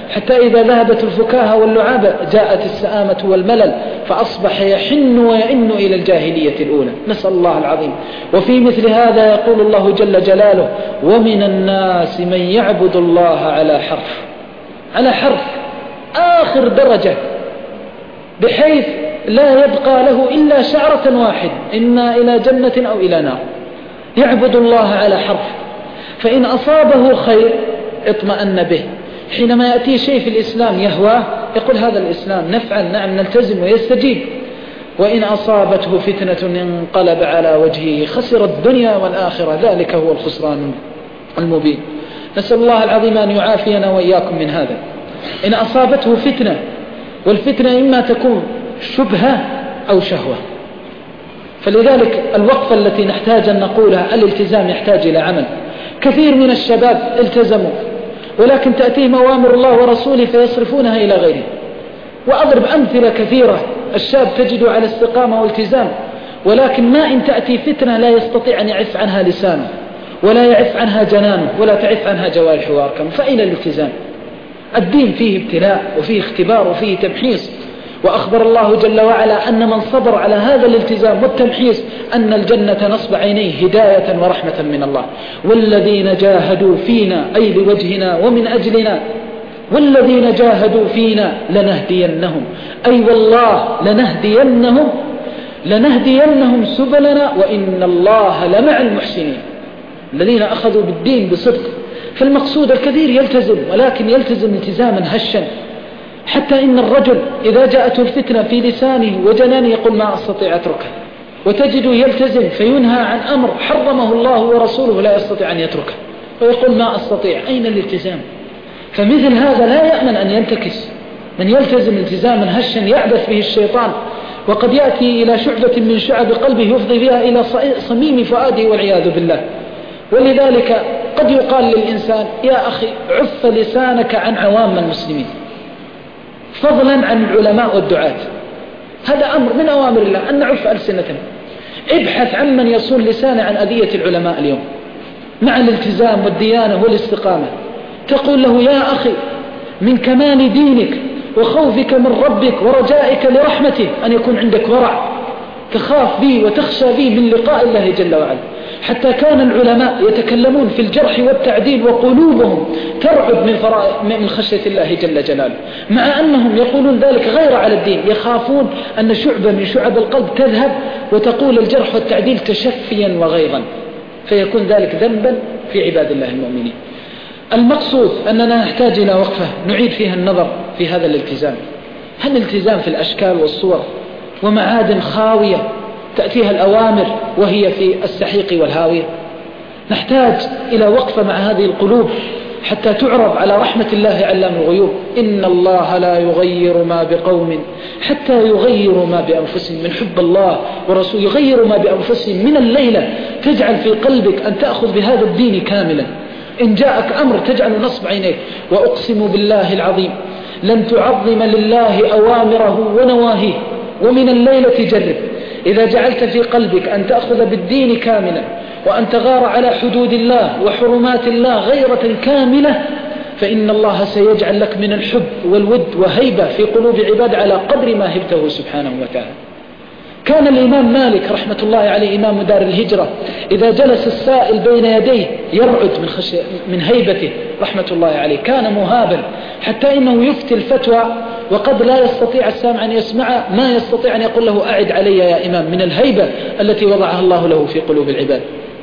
حتى إذا ذهبت الفكاهة واللعابة جاءت السآمة والملل، فأصبح يحن ويئن إلى الجاهلية الأولى. نسأل الله العظيم. وفي مثل هذا يقول الله جل جلاله: ومن الناس من يعبد الله على حرف، على حرف آخر درجة، بحيث لا يبقى له إلا شعرة واحد، إما إلى جنة أو إلى نار. يعبد الله على حرف، فإن أصابه خير اطمأن به، حينما يأتي شيء في الإسلام يهواه يقول هذا الإسلام، نفعل، نعم، نلتزم، ويستجيب. وإن أصابته فتنة انقلب على وجهه خسر الدنيا والآخرة، ذلك هو الخسران المبين. نسأل الله العظيم أن يعافينا وإياكم من هذا. إن أصابته فتنة، والفتنة إما تكون شبهة أو شهوة، فلذلك الوقفة التي نحتاج أن نقولها: الالتزام يحتاج إلى عمل. كثير من الشباب التزموا، ولكن تأتيهم أوامر الله ورسوله فيصرفونها إلى غيره. وأضرب أمثلة كثيرة. الشاب تجده على استقامة والتزام، ولكن ما إن تأتي فتنة لا يستطيع أن يعف عنها لسانه، ولا يعف عنها جنانه، ولا تعف عنها جوارحه وأركانه. فأين الالتزام؟ الدين فيه ابتلاء، وفيه اختبار، وفيه تمحيص. وأخبر الله جل وعلا أن من صبر على هذا الالتزام والتمحيص أن الجنة نصب عينيه هداية ورحمة من الله. والذين جاهدوا فينا، أي لوجهنا ومن أجلنا، والذين جاهدوا فينا لنهدينهم، أي والله لنهدينهم سبلنا وإن الله لمع المحسنين. الذين أخذوا بالدين بصدق. فالمقصود الكثير يلتزم، ولكن يلتزم التزاما هشا، حتى إن الرجل إذا جاءته الفتنة في لسانه وجنانه يقول ما أستطيع أتركه، وتجده يلتزم فينهى عن أمر حرمه الله ورسوله لا يستطيع أن يتركه، ويقول ما أستطيع. أين الالتزام؟ فمثل هذا لا يأمن أن ينتكس. من يلتزم التزاما هشا يعبث به الشيطان، وقد يأتي إلى شعبة من شعب قلبه يفضي بها إلى صميم فؤاده والعياذ بالله. ولذلك قد يقال للإنسان: يا أخي عف لسانك عن عوام المسلمين، فضلا عن العلماء والدعاة. هذا أمر من أوامر الله أن نعف ألسنتنا. ابحث عن من يصون لسانه عن أذية العلماء اليوم، مع الالتزام والديانة والاستقامة. تقول له: يا أخي من كمال دينك وخوفك من ربك ورجائك لرحمته أن يكون عندك ورع، تخاف به وتخشى به من لقاء الله جل وعلا. حتى كان العلماء يتكلمون في الجرح والتعديل وقلوبهم ترعب من خشية الله جل جلاله، مع أنهم يقولون ذلك غير على الدين، يخافون أن شعبة من شعب القلب تذهب وتقول الجرح والتعديل تشفيا وغيظا، فيكون ذلك ذنبا في عباد الله المؤمنين. المقصود أننا نحتاج إلى وقفة نعيد فيها النظر في هذا الالتزام. هل الالتزام في الأشكال والصور ومعادن خاوية تأتيها الأوامر وهي في السحيق والهاوية؟ نحتاج إلى وقفة مع هذه القلوب حتى تعرض على رحمة الله علام الغيوب. إن الله لا يغير ما بقوم حتى يغيروا ما بأنفسهم. من حب الله ورسوله يغيروا ما بأنفسهم. من الليلة تجعل في قلبك أن تأخذ بهذا الدين كاملا. إن جاءك أمر تجعل نصب عينيك. وأقسم بالله العظيم لن تعظم لله أوامره ونواهيه. ومن الليلة جرب إذا جعلت في قلبك أن تأخذ بالدين كاملا، وأن تغار على حدود الله وحرمات الله غيرة كاملة، فإن الله سيجعل لك من الحب والود وهيبة في قلوب عباد على قدر ما هبته سبحانه وتعالى. كان الإمام مالك رحمة الله عليه إمام دار الهجرة إذا جلس السائل بين يديه يرعد من هيبته رحمة الله عليه. كان مهابا حتى إنه يفتي الفتوى وقد لا يستطيع السامع أن يسمع، ما يستطيع أن يقول له أعد علي يا إمام، من الهيبة التي وضعها الله له في قلوب العباد.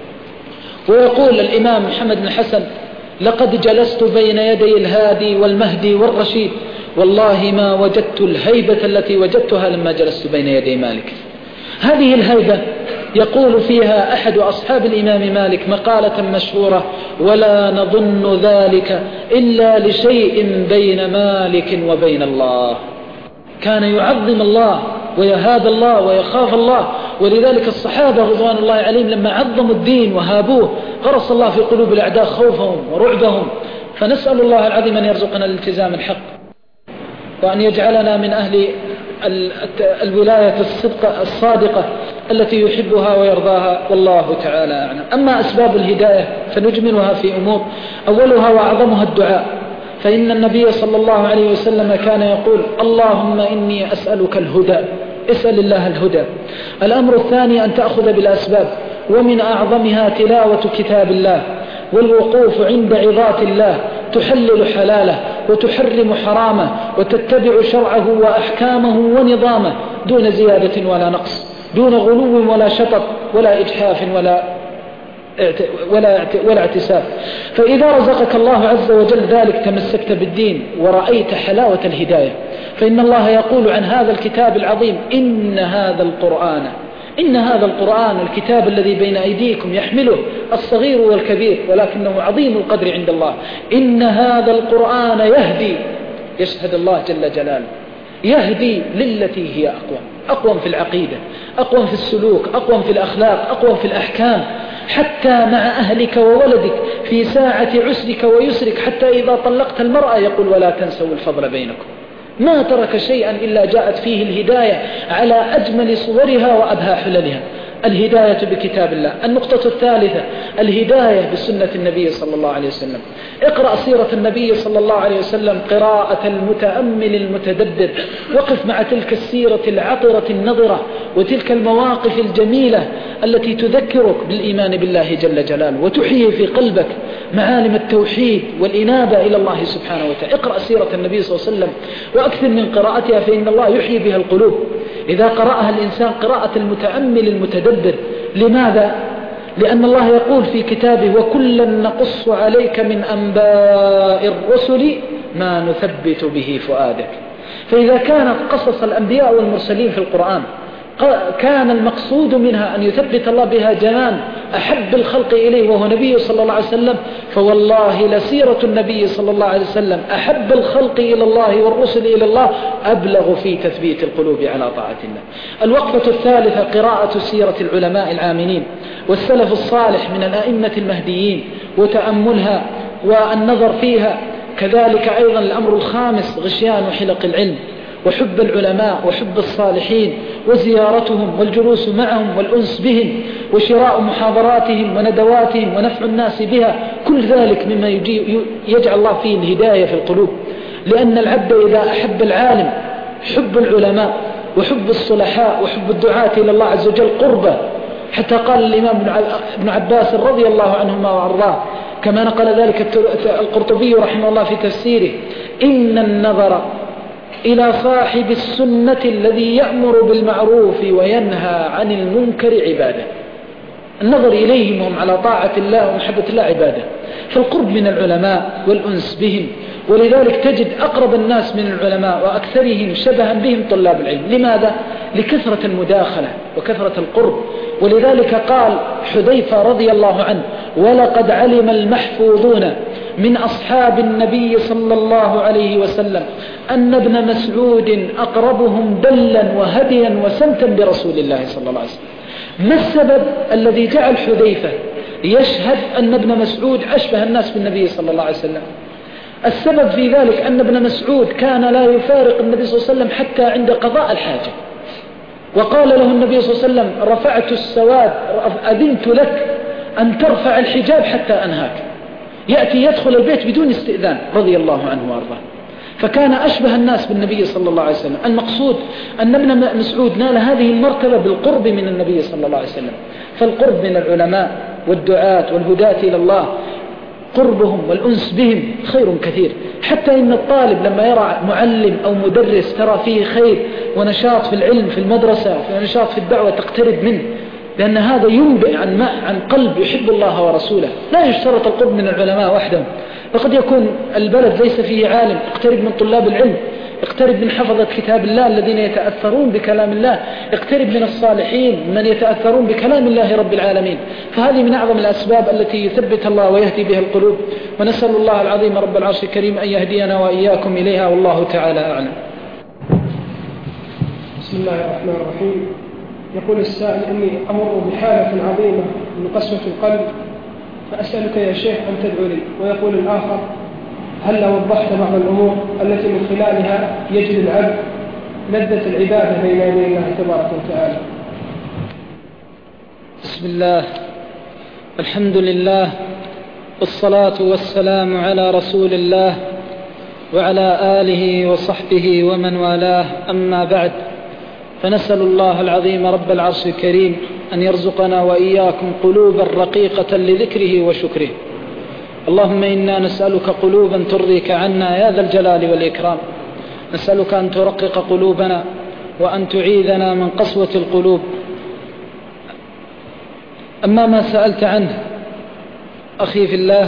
ويقول الإمام محمد بن حسن: لقد جلست بين يدي الهادي والمهدي والرشيد، والله ما وجدت الهيبة التي وجدتها لما جلست بين يدي مالك. هذه الهيبة يقول فيها أحد أصحاب الإمام مالك مقالة مشهورة: ولا نظن ذلك إلا لشيء بين مالك وبين الله. كان يعظم الله ويهاب الله ويخاف الله. ولذلك الصحابة رضوان الله عليهم لما عظموا الدين وهابوه غرس الله في قلوب الأعداء خوفهم ورعبهم. فنسأل الله العظيم أن يرزقنا الالتزام الحق، وأن يجعلنا من أهل الولاية الصادقة التي يحبها ويرضاها، والله تعالى أعلم. أما أسباب الهداية فنجملها في أمور. أولها وأعظمها الدعاء، فإن النبي صلى الله عليه وسلم كان يقول: اللهم إني أسألك الهدى. اسأل الله الهدى. الأمر الثاني أن تأخذ بالأسباب، ومن أعظمها تلاوة كتاب الله والوقوف عند عظات الله تحلل حلاله وتحرم حرامه وتتبع شرعه وأحكامه ونظامه دون زيادة ولا نقص، دون غلو ولا شطط ولا إجحاف ولا اعتساف. فإذا رزقك الله عز وجل ذلك تمسكت بالدين ورأيت حلاوة الهداية. فإن الله يقول عن هذا الكتاب العظيم: إن هذا القرآن الكتاب الذي بين أيديكم يحمله الصغير والكبير ولكنه عظيم القدر عند الله. إن هذا القرآن يهدي، يشهد الله جل جلاله، يهدي للتي هي أقوم في العقيدة، أقوم في السلوك، أقوم في الأخلاق، أقوم في الأحكام، حتى مع أهلك وولدك في ساعة عسرك ويسرك، حتى إذا طلقت المرأة يقول: ولا تنسوا الفضل بينكم. ما ترك شيئا إلا جاءت فيه الهداية على أجمل صورها وأبهى حللها. الهداية بكتاب الله. النقطة الثالثة الهداية بسنة النبي صلى الله عليه وسلم. اقرأ سيرة النبي صلى الله عليه وسلم قراءة المتأمل المتدبر. وقف مع تلك السيرة العطرة النظرة وتلك المواقف الجميلة التي تذكرك بالإيمان بالله جل جلاله وتحيي في قلبك معالم التوحيد والإنابة إلى الله سبحانه وتعالى. اقرأ سيرة النبي صلى الله عليه وسلم وأكثر من قراءتها، فإن الله يحيي بها القلوب إذا قرأها الإنسان قراءة المتأمل المتدبر. لماذا؟ لأن الله يقول في كتابه: وكلا نقص عليك من أنباء الرسل ما نثبت به فؤادك. فإذا كانت قصص الأنبياء والمرسلين في القرآن كان المقصود منها أن يثبت الله بها جنان أحب الخلق إليه وهو نبيه صلى الله عليه وسلم، فوالله لسيرة النبي صلى الله عليه وسلم أحب الخلق إلى الله والرسل إلى الله أبلغ في تثبيت القلوب على طاعة الله. الوقفة الثالثة قراءة سيرة العلماء العاملين والسلف الصالح من الأئمة المهديين وتأملها والنظر فيها. كذلك أيضا الأمر الخامس غشيان حلق العلم وحب العلماء وحب الصالحين وزيارتهم والجلوس معهم والأنس بهم وشراء محاضراتهم وندواتهم ونفع الناس بها. كل ذلك مما يجعل الله فيه الهداية في القلوب. لأن العبد إذا أحب العالم حب العلماء وحب الصلحاء وحب الدعاة إلى الله عز وجل قربة. حتى قال الإمام ابن عباس رضي الله عنهما وأرضاه كما نقل ذلك القرطبي رحمه الله في تفسيره: إن النظر إلى صاحب السنة الذي يأمر بالمعروف وينهى عن المنكر عبادة. النظر إليهم وهم على طاعة الله ومحبة الله عبادة. فالقرب من العلماء والأنس بهم، ولذلك تجد أقرب الناس من العلماء وأكثرهم شبها بهم طلاب العلم. لماذا؟ لكثرة المداخلة وكثرة القرب. ولذلك قال حذيفة رضي الله عنه: ولقد علم المحفوظون من أصحاب النبي صلى الله عليه وسلم أن ابن مسعود أقربهم دلا وهديا وسمتا برسول الله صلى الله عليه وسلم. ما السبب الذي جعل حذيفة يشهد أن ابن مسعود أشبه الناس بالنبي صلى الله عليه وسلم؟ السبب في ذلك أن ابن مسعود كان لا يفارق النبي صلى الله عليه وسلم حتى عند قضاء الحاجة، وقال له النبي صلى الله عليه وسلم: رفعت السواد، أذنت لك أن ترفع الحجاب حتى أنهاك. يأتي يدخل البيت بدون استئذان رضي الله عنه وارضاه. فكان أشبه الناس بالنبي صلى الله عليه وسلم. المقصود أن ابن مسعود نال هذه المرتبة بالقرب من النبي صلى الله عليه وسلم. فالقرب من العلماء والدعاة والهداة إلى الله قربهم والأنس بهم خير كثير. حتى إن الطالب لما يرى معلم أو مدرس ترى فيه خير ونشاط في العلم في المدرسة ونشاط في الدعوة تقترب منه، لأن هذا ينبئ عن قلب يحب الله ورسوله. لا يشترط القرب من العلماء وحدهم، فقد يكون البلد ليس فيه عالم، اقترب من طلاب العلم، اقترب من حفظة كتاب الله الذين يتأثرون بكلام الله، اقترب من الصالحين من يتأثرون بكلام الله رب العالمين. فهذه من أعظم الأسباب التي يثبت الله ويهدي بها القلوب، ونسأل الله العظيم رب العرش الكريم أن يهدينا وإياكم إليها، والله تعالى أعلم. بسم الله الرحمن الرحيم. يقول السائل: إني أمر بحالة عظيمة من قسوة القلب، فأسألك يا شيخ أن تدعو لي. ويقول الآخر: هل وضحت بعض الأمور التي من خلالها يجد العبد لذة العبادة بين يدي الله تبارك وتعالى؟ بسم الله، الحمد لله، والصلاة والسلام على رسول الله وعلى آله وصحبه ومن والاه، أما بعد، فنسأل الله العظيم رب العرش الكريم أن يرزقنا وإياكم قلوبا رقيقة لذكره وشكره. اللهم إنا نسألك قلوبا ترضيك عنا يا ذا الجلال والإكرام. نسألك أن ترقق قلوبنا وأن تعيذنا من قسوة القلوب. أما ما سألت عنه أخي في الله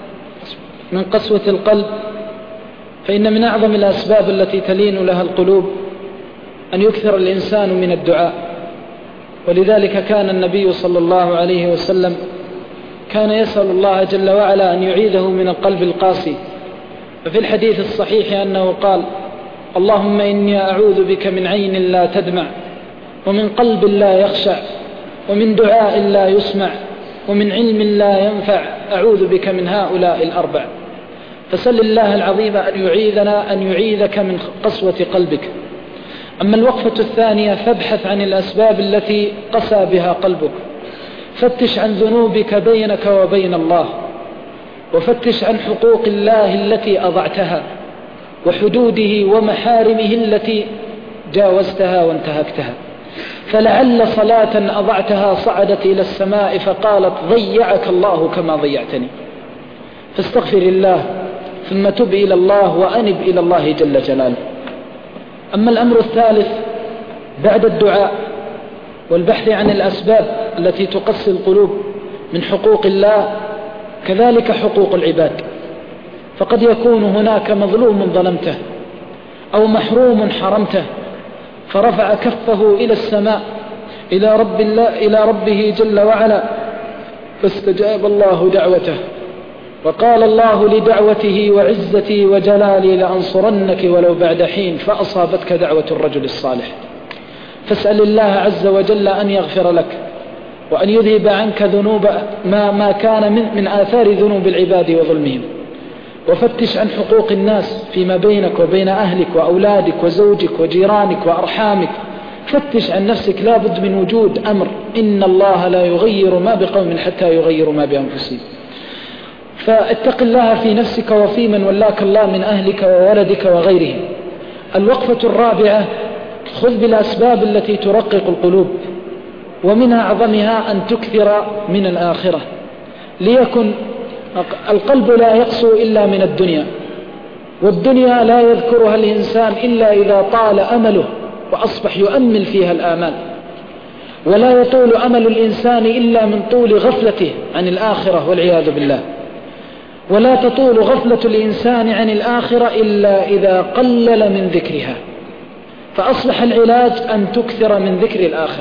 من قسوة القلب، فإن من أعظم الأسباب التي تلين لها القلوب أن يكثر الإنسان من الدعاء. ولذلك كان النبي صلى الله عليه وسلم كان يسأل الله جل وعلا أن يعيذه من القلب القاسي. ففي الحديث الصحيح أنه قال: اللهم إني أعوذ بك من عين لا تدمع، ومن قلب لا يخشع، ومن دعاء لا يسمع، ومن علم لا ينفع، أعوذ بك من هؤلاء الأربع. فسل الله العظيم أن يعيذك من قسوة قلبك. أما الوقفة الثانية، فابحث عن الأسباب التي قسى بها قلبك. فتش عن ذنوبك بينك وبين الله، وفتش عن حقوق الله التي أضعتها، وحدوده ومحارمه التي جاوزتها وانتهكتها. فلعل صلاة أضعتها صعدت إلى السماء فقالت: ضيعك الله كما ضيعتني. فاستغفر الله، ثم تب إلى الله وأنب إلى الله جل جلاله. أما الأمر الثالث بعد الدعاء والبحث عن الأسباب التي تقسي القلوب من حقوق الله، كذلك حقوق العباد. فقد يكون هناك مظلوم ظلمته، أو محروم حرمته، فرفع كفه إلى السماء إلى ربه جل وعلا، فاستجاب الله دعوته، وقال الله لدعوته: وعزتي وجلالي لأنصرنك ولو بعد حين، فأصابتك دعوة الرجل الصالح. فاسأل الله عز وجل أن يغفر لك، وأن يذهب عنك ذنوب ما كان من آثار ذنوب العباد وظلمهم. وفتش عن حقوق الناس فيما بينك وبين أهلك وأولادك وزوجك وجيرانك وأرحامك. فتش عن نفسك، لا بد من وجود أمر: إن الله لا يغير ما بقوم حتى يغيروا ما بأنفسهم. فاتق الله في نفسك وفي من ولاك الله من أهلك وولدك وغيرهم. الوقفة الرابعة، خذ بالأسباب التي ترقق القلوب، ومن أعظمها أن تكثر من الآخرة. ليكن القلب لا يقسو إلا من الدنيا، والدنيا لا يذكرها الإنسان إلا إذا طال أمله وأصبح يؤمل فيها الآمال. ولا يطول أمل الإنسان إلا من طول غفلته عن الآخرة والعياذ بالله. ولا تطول غفلة الإنسان عن الآخرة إلا إذا قلل من ذكرها. فأصبح العلاج أن تكثر من ذكر الآخرة.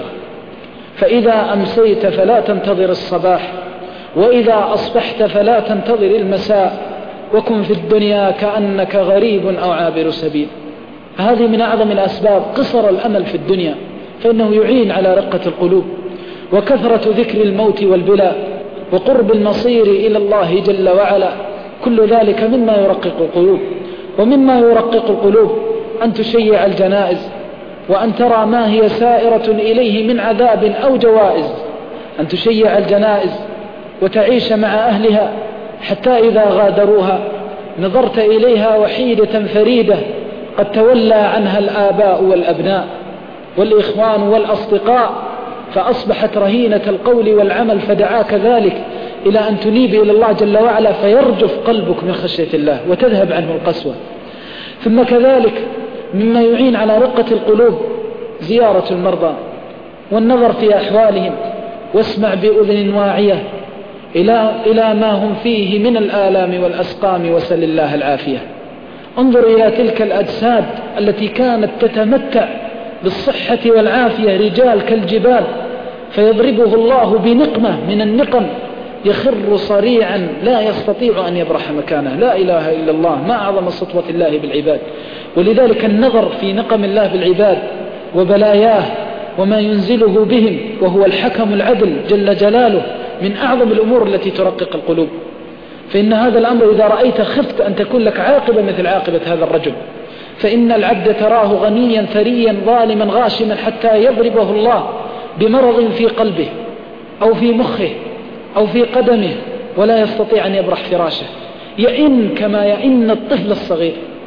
فإذا أمسيت فلا تنتظر الصباح، وإذا أصبحت فلا تنتظر المساء، وكن في الدنيا كأنك غريب أو عابر سبيل. هذه من أعظم الأسباب، قصر الأمل في الدنيا، فإنه يعين على رقة القلوب. وكثرة ذكر الموت والبلاء، وقرب المصير إلى الله جل وعلا، كل ذلك مما يرقق القلوب. ومما يرقق القلوب أن تشيع الجنائز، وأن ترى ما هي سائرة إليه من عذاب أو جوائز. أن تشيع الجنائز وتعيش مع أهلها حتى إذا غادروها نظرت إليها وحيدة فريدة، قد تولى عنها الآباء والأبناء والإخوان والأصدقاء، فأصبحت رهينة القول والعمل. فدعاك ذلك إلى أن تنيب إلى الله جل وعلا، فيرجف قلبك من خشية الله وتذهب عنه القسوة. ثم كذلك مما يعين على رقة القلوب زيارة المرضى والنظر في أحوالهم، واسمع بأذن واعية إلى ما هم فيه من الآلام والأسقام، وسل الله العافية. انظر إلى تلك الأجساد التي كانت تتمتع بالصحة والعافية، رجال كالجبال، فيضربه الله بنقمة من النقم، يخر صريعا لا يستطيع أن يبرح مكانه. لا إله إلا الله، ما أعظم سطوة الله بالعباد. ولذلك النظر في نقم الله بالعباد وبلاياه وما ينزله بهم، وهو الحكم العدل جل جلاله، من أعظم الأمور التي ترقق القلوب. فإن هذا الأمر إذا رأيت خفت أن تكون لك عاقبة مثل عاقبة هذا الرجل. فإن العبد تراه غنيا ثريا ظالما غاشما حتى يضربه الله بمرض في قلبه أو في مخه أو في قدمه، ولا يستطيع أن يبرح فراشه، يئن كما يئن الطفل الصغير.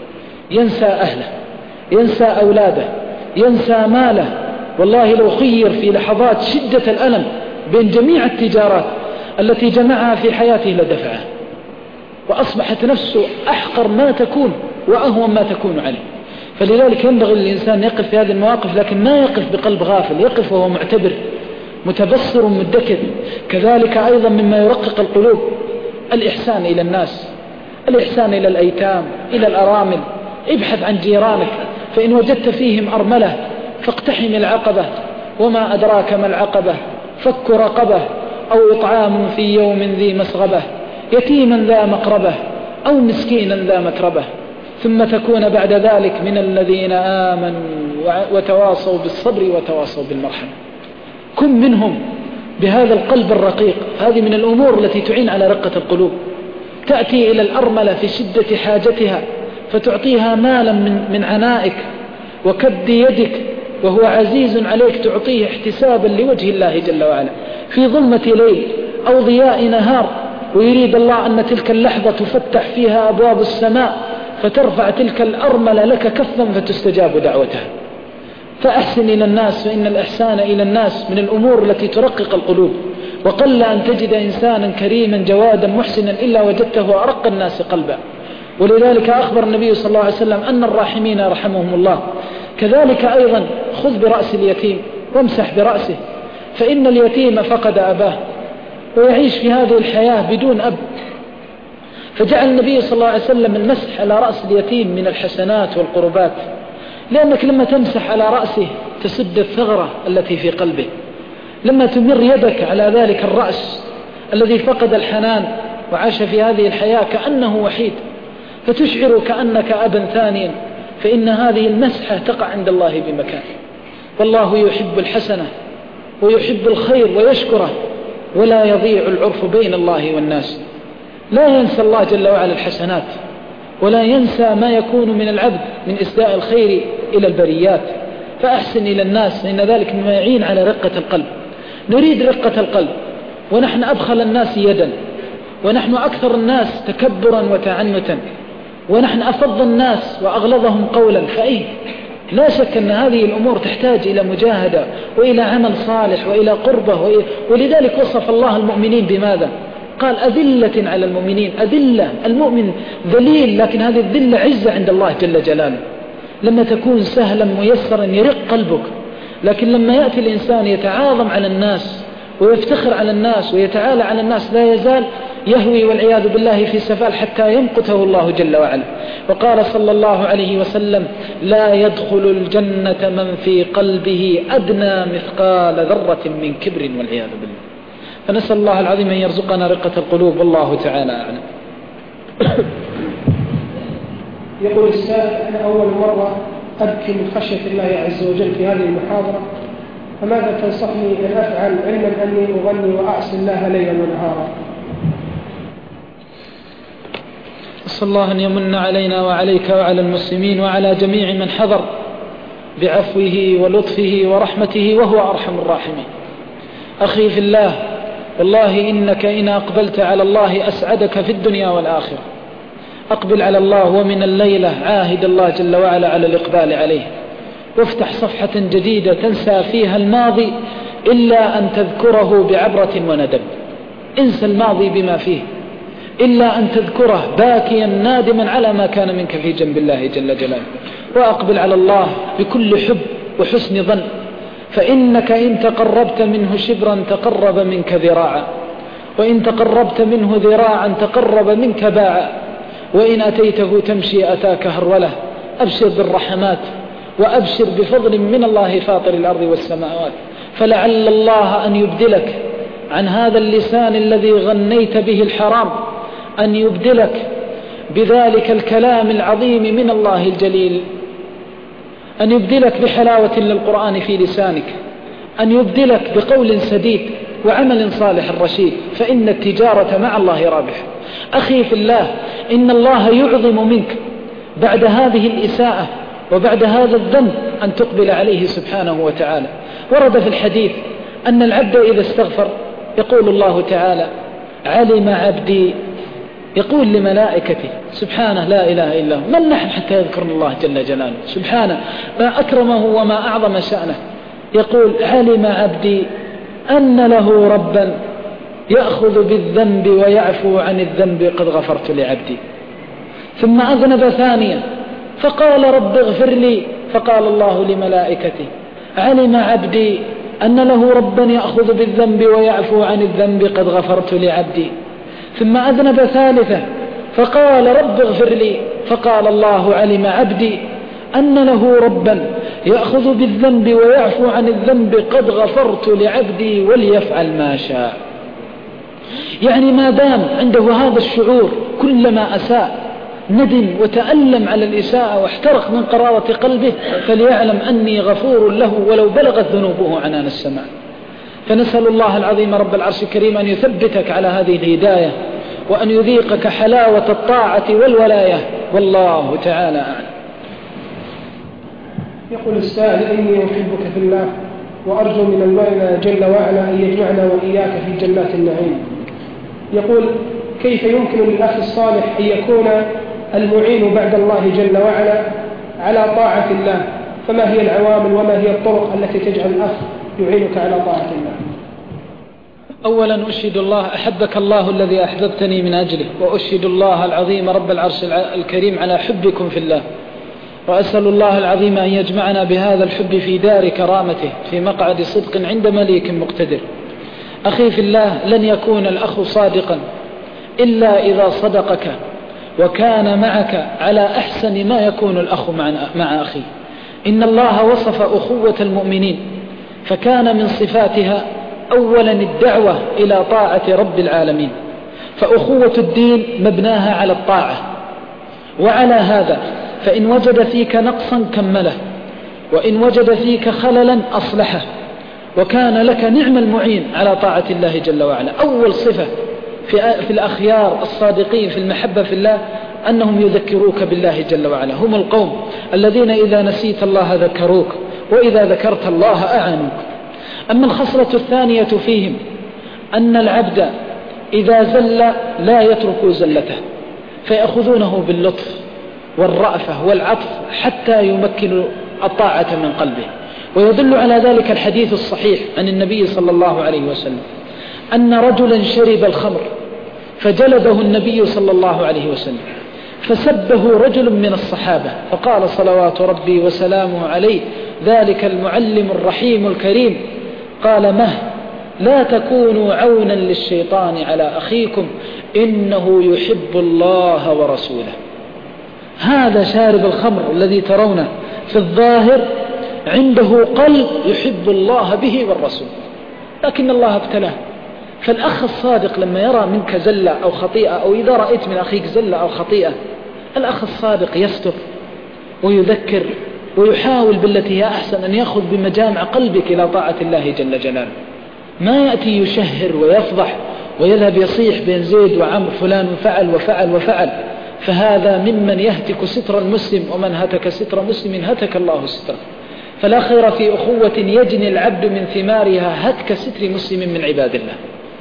ينسى أهله، ينسى أولاده، ينسى ماله. والله لو خير في لحظات شدة الألم بين جميع التجارات التي جمعها في حياته لدفعها، وأصبحت نفسه أحقر ما تكون وأهون ما تكون عليه. فلذلك ينبغي للإنسان يقف في هذه المواقف، لكن ما يقف بقلب غافل، يقف وهو معتبر متبصر مدكر. كذلك أيضا مما يرقق القلوب الإحسان إلى الناس، الإحسان إلى الأيتام، إلى الأرامل. ابحث عن جيرانك، فإن وجدت فيهم أرملة فاقتحم العقبة، وما أدراك ما العقبة، فك رقبة أو إطعام في يوم ذي مسغبة، يتيما ذا مقربة أو مسكينا ذا متربة، ثم تكون بعد ذلك من الذين آمنوا وتواصوا بالصبر وتواصوا بالمرحمة. كن منهم بهذا القلب الرقيق. هذه من الأمور التي تعين على رقة القلوب. تأتي إلى الأرملة في شدة حاجتها فتعطيها مالا من عنائك وكد يدك، وهو عزيز عليك، تعطيه احتسابا لوجه الله جل وعلا في ظلمة ليل أو ضياء نهار، ويريد الله أن تلك اللحظة تفتح فيها أبواب السماء فترفع تلك الأرملة لك كفا فتستجاب دعوتها. فأحسن إلى الناس، فإن الإحسان إلى الناس من الأمور التي ترقق القلوب. وقل أن تجد إنسانا كريما جوادا محسنا إلا وجدته أرق الناس قلبا. ولذلك أخبر النبي صلى الله عليه وسلم أن الراحمين رحمهم الله. كذلك أيضا خذ برأس اليتيم وامسح برأسه، فإن اليتيم فقد أباه ويعيش في هذه الحياة بدون أب. فجعل النبي صلى الله عليه وسلم المسح على رأس اليتيم من الحسنات والقربات، لأنك لما تمسح على رأسه تسد الثغرة التي في قلبه. لما تمر يدك على ذلك الرأس الذي فقد الحنان وعاش في هذه الحياة كأنه وحيد، فتشعر كأنك أبا ثانيا، فإن هذه المسحة تقع عند الله بمكان. والله يحب الحسنة ويحب الخير ويشكره، ولا يضيع العرف بين الله والناس. لا ينسى الله جل وعلا الحسنات، ولا ينسى ما يكون من العبد من إسداء الخير إلى البريات. فأحسن إلى الناس، فإن ذلك مما يعين على رقة القلب. نريد رقة القلب ونحن أبخل الناس يدا، ونحن أكثر الناس تكبرا وتعنتا، ونحن أفض الناس وأغلظهم قولا. فإيه لا شك أن هذه الأمور تحتاج إلى مجاهدة وإلى عمل صالح وإلى قربة. ولذلك وصف الله المؤمنين بماذا؟ قال أذلة على المؤمنين. أذلة، المؤمن ذليل، لكن هذه الذلة عزة عند الله جل جلاله. لما تكون سهلا ميسرا يرق قلبك، لكن لما يأتي الإنسان يتعاظم على الناس ويفتخر على الناس ويتعالى على الناس لا يزال يهوي والعياذ بالله في سفال حتى يمقته الله جل وعلا. وقال صلى الله عليه وسلم: لا يدخل الجنة من في قلبه أدنى مثقال ذرة من كبر والعياذ بالله. فنسأل الله العظيم أن يرزقنا رقة القلوب، والله تعالى أعلم. يقول السائل: أنا أول مرة أبكي من خشية الله عز وجل في هذه المحاضرة، فماذا تنصحني أن أفعل علما أني أغني وأعصي الله ليلا ونهارا؟ أسأل الله أن يمن علينا وعليك وعلى المسلمين وعلى جميع من حضر بعفوه ولطفه ورحمته، وهو أرحم الراحمين. أخي في الله، والله إنك إن أقبلت على الله أسعدك في الدنيا والآخرة. أقبل على الله، ومن الليلة عاهد الله جل وعلا على الإقبال عليه، وافتح صفحة جديدة تنسى فيها الماضي إلا أن تذكره بعبرة وندم. انسى الماضي بما فيه إلا أن تذكره باكيا نادما على ما كان منك في جنب الله جل جلاله. وأقبل على الله بكل حب وحسن ظن، فإنك إن تقربت منه شبرا تقرب منك ذراعا، وإن تقربت منه ذراعا تقرب منك باعا، وإن أتيته تمشي أتاك هرولة. أبشر بالرحمات وأبشر بفضل من الله فاطر الأرض والسماوات، فلعل الله أن يبدلك عن هذا اللسان الذي غنيت به الحرام، أن يبدلك بذلك الكلام العظيم من الله الجليل، أن يبدلك بحلاوة للقرآن في لسانك، أن يبدلك بقول سديد وعمل صالح رشيد، فإن التجارة مع الله رابح. أخي في الله، إن الله يعظم منك بعد هذه الإساءة وبعد هذا الذنب أن تقبل عليه سبحانه وتعالى. ورد في الحديث أن العبد إذا استغفر يقول الله تعالى: علم عبدي يقول لملائكته سبحانه لا إله إلا هو، من نحن حتى يذكرنا الله جل جلاله سبحانه ما أكرمه وما أعظم شأنه. يقول علم عبدي أن له ربا يأخذ بالذنب ويعفو عن الذنب قد غفرت لعبدي. ثم أذنب ثانيا فقال رب اغفر لي، فقال الله لملائكته علم عبدي أن له ربا يأخذ بالذنب ويعفو عن الذنب قد غفرت لعبدي. ثم أذنب ثالثا فقال رب اغفر لي، فقال الله علم عبدي أن له ربا يأخذ بالذنب ويعفو عن الذنب قد غفرت لعبدي وليفعل ما شاء. يعني ما دام عنده هذا الشعور كلما أساء ندم وتألم على الإساءة واحترق من قرارة قلبه فليعلم أني غفور له ولو بلغت ذنوبه عنان السماء. فنسأل الله العظيم رب العرش الكريم أن يثبتك على هذه الهداية وأن يذيقك حلاوة الطاعة والولاية، والله تعالى أعلم. يقول السائل إني أحبك في الله وأرجو من المولى جل وعلا أن يجمعنا وإياك في جنات النعيم. يقول كيف يمكن للأخ الصالح أن يكون المعين بعد الله جل وعلا على طاعة الله؟ فما هي العوامل وما هي الطرق التي تجعل الأخ يعينك على طاعة الله؟ أولا أشهد الله أحبك الله الذي أحببتني من أجله، وأشهد الله العظيم رب العرش الكريم على حبكم في الله، وأسأل الله العظيم أن يجمعنا بهذا الحب في دار كرامته في مقعد صدق عند مليك مقتدر. أخي في الله، لن يكون الأخ صادقا إلا إذا صدقك وكان معك على أحسن ما يكون الأخ مع أخيه. إن الله وصف أخوة المؤمنين فكان من صفاتها أولا الدعوة إلى طاعة رب العالمين، فأخوة الدين مبناها على الطاعة. وعلى هذا فإن وجد فيك نقصا كمله، وإن وجد فيك خللا أصلحه، وكان لك نعم المعين على طاعة الله جل وعلا. أول صفة في الأخيار الصادقين في المحبة في الله أنهم يذكروك بالله جل وعلا، هم القوم الذين إذا نسيت الله ذكروك وإذا ذكرت الله أعانوك. أما الخصلة الثانية فيهم أن العبد إذا زل لا يترك زلته، فيأخذونه باللطف والرأفة والعطف حتى يمكنوا الطاعة من قلبه. ويدل على ذلك الحديث الصحيح عن النبي صلى الله عليه وسلم أن رجلا شرب الخمر فجلده النبي صلى الله عليه وسلم، فسبه رجل من الصحابة فقال صلوات ربي وسلامه عليه ذلك المعلم الرحيم الكريم قال مه لا تكونوا عونا للشيطان على أخيكم إنه يحب الله ورسوله. هذا شارب الخمر الذي ترونه في الظاهر عنده قلب يحب الله به والرسول، لكن الله ابتلاه. فالأخ الصادق لما يرى منك زلة أو خطيئة، أو إذا رأيت من أخيك زلة أو خطيئة، الأخ الصادق يستر ويذكر ويحاول بالتي هي أحسن أن يأخذ بمجامع قلبك إلى طاعة الله جل جلاله. ما يأتي يشهر ويفضح ويذهب يصيح بين زيد وعمر فلان فعل وفعل وفعل، فهذا ممن يهتك ستر المسلم، ومن هتك ستر مسلم هتك الله ستره. فلا خير في أخوة يجني العبد من ثمارها هتك ستر مسلم من عباد الله.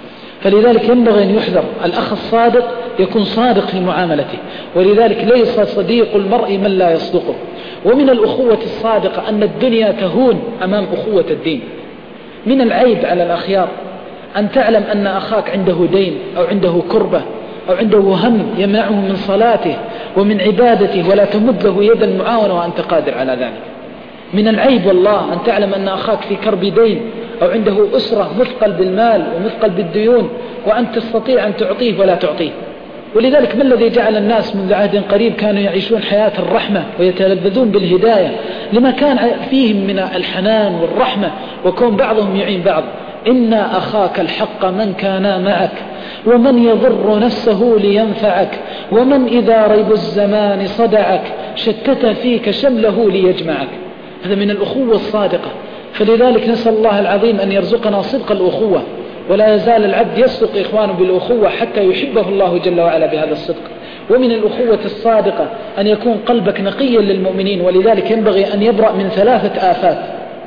فلذلك ينبغي أن يحذر الأخ الصادق يكون صادق في معاملته، ولذلك ليس صديق المرء من لا يصدقه. ومن الأخوة الصادقة أن الدنيا تهون أمام أخوة الدين. من العيب على الأخيار أن تعلم أن أخاك عنده دين أو عنده كربة أو عنده هم يمنعه من صلاته ومن عبادته ولا تمد له يد المعاونة وأنت قادر على ذلك. من العيب والله أن تعلم أن أخاك في كرب دين أو عنده أسرة مثقل بالمال ومثقل بالديون وأنت تستطيع أن تعطيه ولا تعطيه. ولذلك ما الذي جعل الناس منذ عهد قريب كانوا يعيشون حياة الرحمة ويتلذذون بالهداية؟ لما كان فيهم من الحنان والرحمة وكون بعضهم يعين بعض. إن أخاك الحق من كان معك ومن يضر نفسه لينفعك ومن إذا ريب الزمان صدعك شتت فيك شمله ليجمعك. هذا من الأخوة الصادقة. فلذلك نسأل الله العظيم أن يرزقنا صدق الأخوة، ولا يزال العبد يصدق إخوانه بالأخوة حتى يحبه الله جل وعلا بهذا الصدق. ومن الأخوة الصادقة أن يكون قلبك نقيا للمؤمنين، ولذلك ينبغي أن يبرأ من 3 آفات: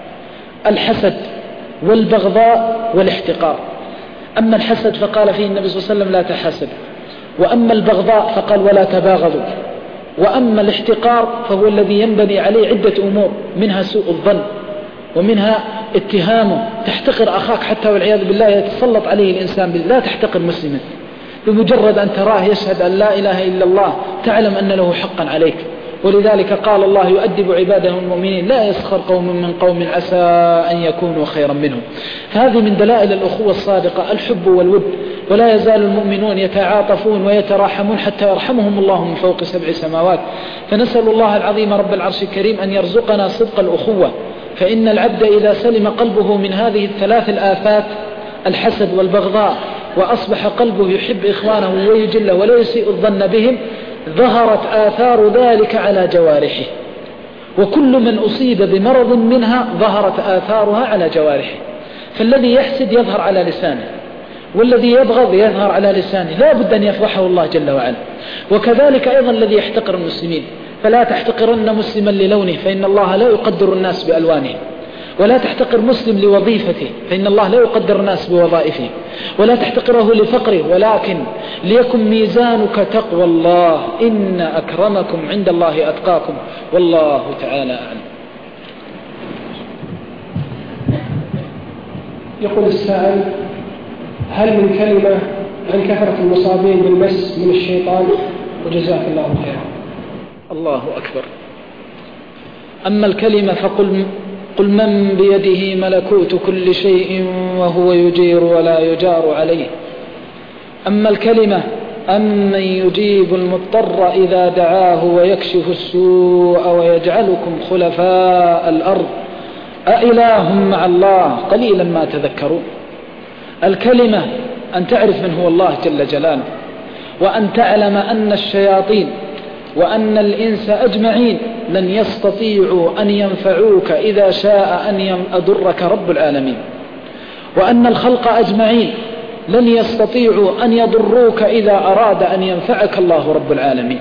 الحسد والبغضاء والاحتقار. أما الحسد فقال فيه النبي صلى الله عليه وسلم لا تحاسد، وأما البغضاء فقال ولا تباغضوا. وأما الاحتقار فهو الذي ينبني عليه عدة أمور، منها سوء الظن، ومنها اتهامه، تحتقر أخاك حتى والعياذ بالله يتسلط عليه الإنسان. لا تحتقر مسلما، بمجرد أن تراه يشهد أن لا إله إلا الله تعلم أن له حقا عليك. ولذلك قال الله يؤدب عباده المؤمنين لا يسخر قوم من قوم عسى أن يكونوا خيرا منهم. فهذه من دلائل الأخوة الصادقة الحب والود. ولا يزال المؤمنون يتعاطفون ويتراحمون حتى يرحمهم الله من فوق 7 سماوات. فنسأل الله العظيم رب العرش الكريم أن يرزقنا صدق الأخوة، فإن العبد إذا سلم قلبه من هذه الثلاث الآفات الحسد والبغضاء وأصبح قلبه يحب إخوانه ويجله ولا يسيء الظن بهم، ظهرت آثار ذلك على جوارحه. وكل من أصيب بمرض منها ظهرت آثارها على جوارحه. فالذي يحسد يظهر على لسانه، والذي يبغض يظهر على لسانه، لا بد أن يفضحه الله جل وعلا. وكذلك أيضا الذي يحتقر المسلمين، فلا تحتقرن مسلما للونه فإن الله لا يقدر الناس بألوانهم، ولا تحتقر مسلم لوظيفته فإن الله لا يقدر الناس بوظائفه، ولا تحتقره لفقره، ولكن ليكن ميزانك تقوى الله، إن أكرمكم عند الله أتقاكم، والله تعالى أعلم. يقول السائل: هل من كلمة عن كثرة المصابين بالمس من الشيطان؟ وجزاك الله خيرا. الله أكبر. أما الكلمة فقل من بيده ملكوت كل شيء وهو يجير ولا يجار عليه. أما الكلمة أمن يجيب المضطر إذا دعاه ويكشف السوء ويجعلكم خلفاء الأرض أإله مع الله قليلا ما تذكرون. الكلمة أن تعرف من هو الله جل جلاله، وأن تعلم أن الشياطين وأن الإنس أجمعين لن يستطيعوا أن ينفعوك إذا شاء أن يضرك رب العالمين، وأن الخلق أجمعين لن يستطيعوا أن يضروك إذا أراد أن ينفعك الله رب العالمين.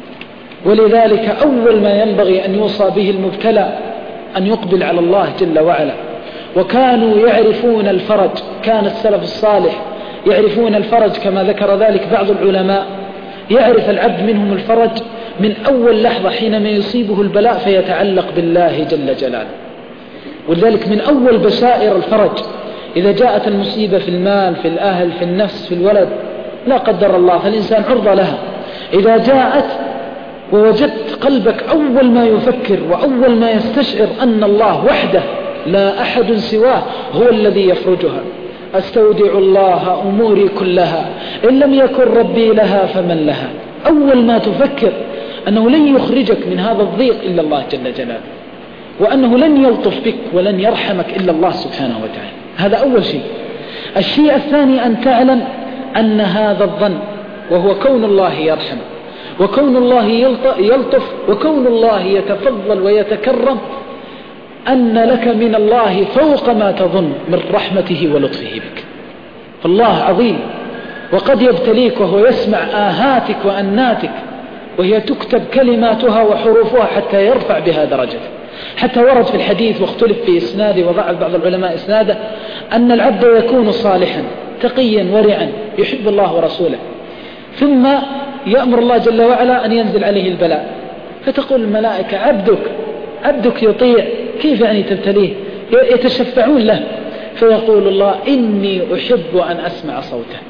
ولذلك أول ما ينبغي أن يوصى به المبتلى أن يقبل على الله جل وعلا. وكانوا يعرفون الفرج، كان السلف الصالح يعرفون الفرج كما ذكر ذلك بعض العلماء. يعرف العبد منهم الفرج من أول لحظة حينما يصيبه البلاء فيتعلق بالله جل جلاله. ولذلك من أول بشائر الفرج إذا جاءت المصيبة في المال، في الأهل، في النفس، في الولد، لا قدر الله، فالإنسان عرضة لها. إذا جاءت ووجدت قلبك أول ما يفكر وأول ما يستشعر أن الله وحده لا أحد سواه هو الذي يفرجها. أستودع الله أموري كلها إن لم يكن ربي لها فمن لها. أول ما تفكر أنه لن يخرجك من هذا الضيق إلا الله جل جلاله، وأنه لن يلطف بك ولن يرحمك إلا الله سبحانه وتعالى. هذا أول شيء. الشيء الثاني أن تعلم أن هذا الظن، وهو كون الله يرحم وكون الله يلطف وكون الله يتفضل ويتكرم، أن لك من الله فوق ما تظن من رحمته ولطفه بك. فالله عظيم، وقد يبتليك وهو يسمع آهاتك وأناتك، وهي تكتب كلماتها وحروفها حتى يرفع بها درجته. حتى ورد في الحديث واختلف في إسناده وضع بعض العلماء إسناده أن العبد يكون صالحا تقيا ورعا يحب الله ورسوله، ثم يأمر الله جل وعلا أن ينزل عليه البلاء، فتقول الملائكة عبدك يطيع، كيف يعني تبتليه؟ يتشفعون له، فيقول الله إني أحب أن أسمع صوته.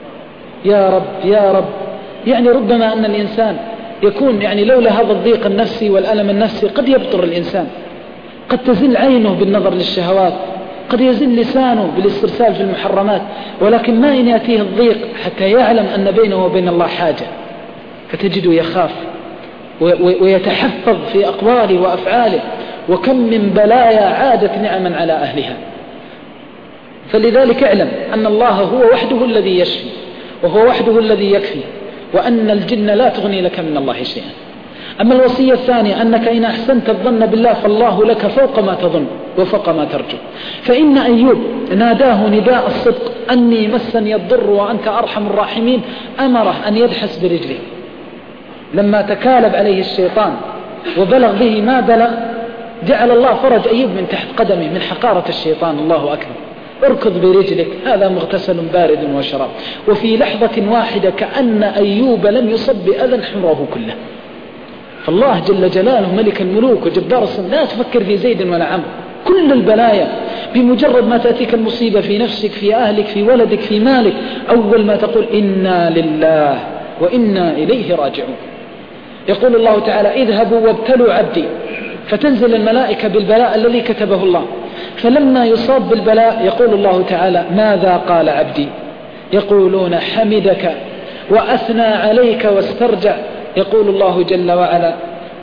يا رب يعني ربما أن الإنسان يكون يعني لولا هذا الضيق النفسي والألم النفسي قد يبطر الإنسان، قد تزل عينه بالنظر للشهوات، قد يزل لسانه بالاسترسال في المحرمات، ولكن ما إن يأتيه الضيق حتى يعلم أن بينه وبين الله حاجة، فتجده يخاف ويتحفظ في أقواله وأفعاله. وكم من بلايا عادت نعما على أهلها. فلذلك اعلم أن الله هو وحده الذي يشفي، وهو وحده الذي يكفي، وأن الجن لا تغني لك من الله شيئا. أما الوصية الثانية أنك إن أحسنت الظن بالله فالله لك فوق ما تظن وفوق ما ترجو. فإن أيوب ناداه نداء الصدق أني مسني الضر وأنت أرحم الراحمين، أمره أن يدحس برجله. لما تكالب عليه الشيطان وبلغ به ما بلغ، جعل الله فرج أيوب من تحت قدمه من حقارة الشيطان. الله أكبر. اركض برجلك، هذا مغتسل بارد وشراب. وفي لحظة واحدة كأن أيوب لم يصب بأذى حمره كله. فالله جل جلاله ملك الملوك وجبار السماء لا تفكر في زيد ولا عمرو. كل البلايا بمجرد ما تأتيك المصيبة في نفسك، في أهلك، في ولدك، في مالك، أول ما تقول إنا لله وإنا إليه راجعون. يقول الله تعالى اذهبوا وابتلوا عبدي، فتنزل الملائكة بالبلاء الذي كتبه الله. فلما يصاب بالبلاء يقول الله تعالى ماذا قال عبدي؟ يقولون حمدك وأثنى عليك واسترجع. يقول الله جل وعلا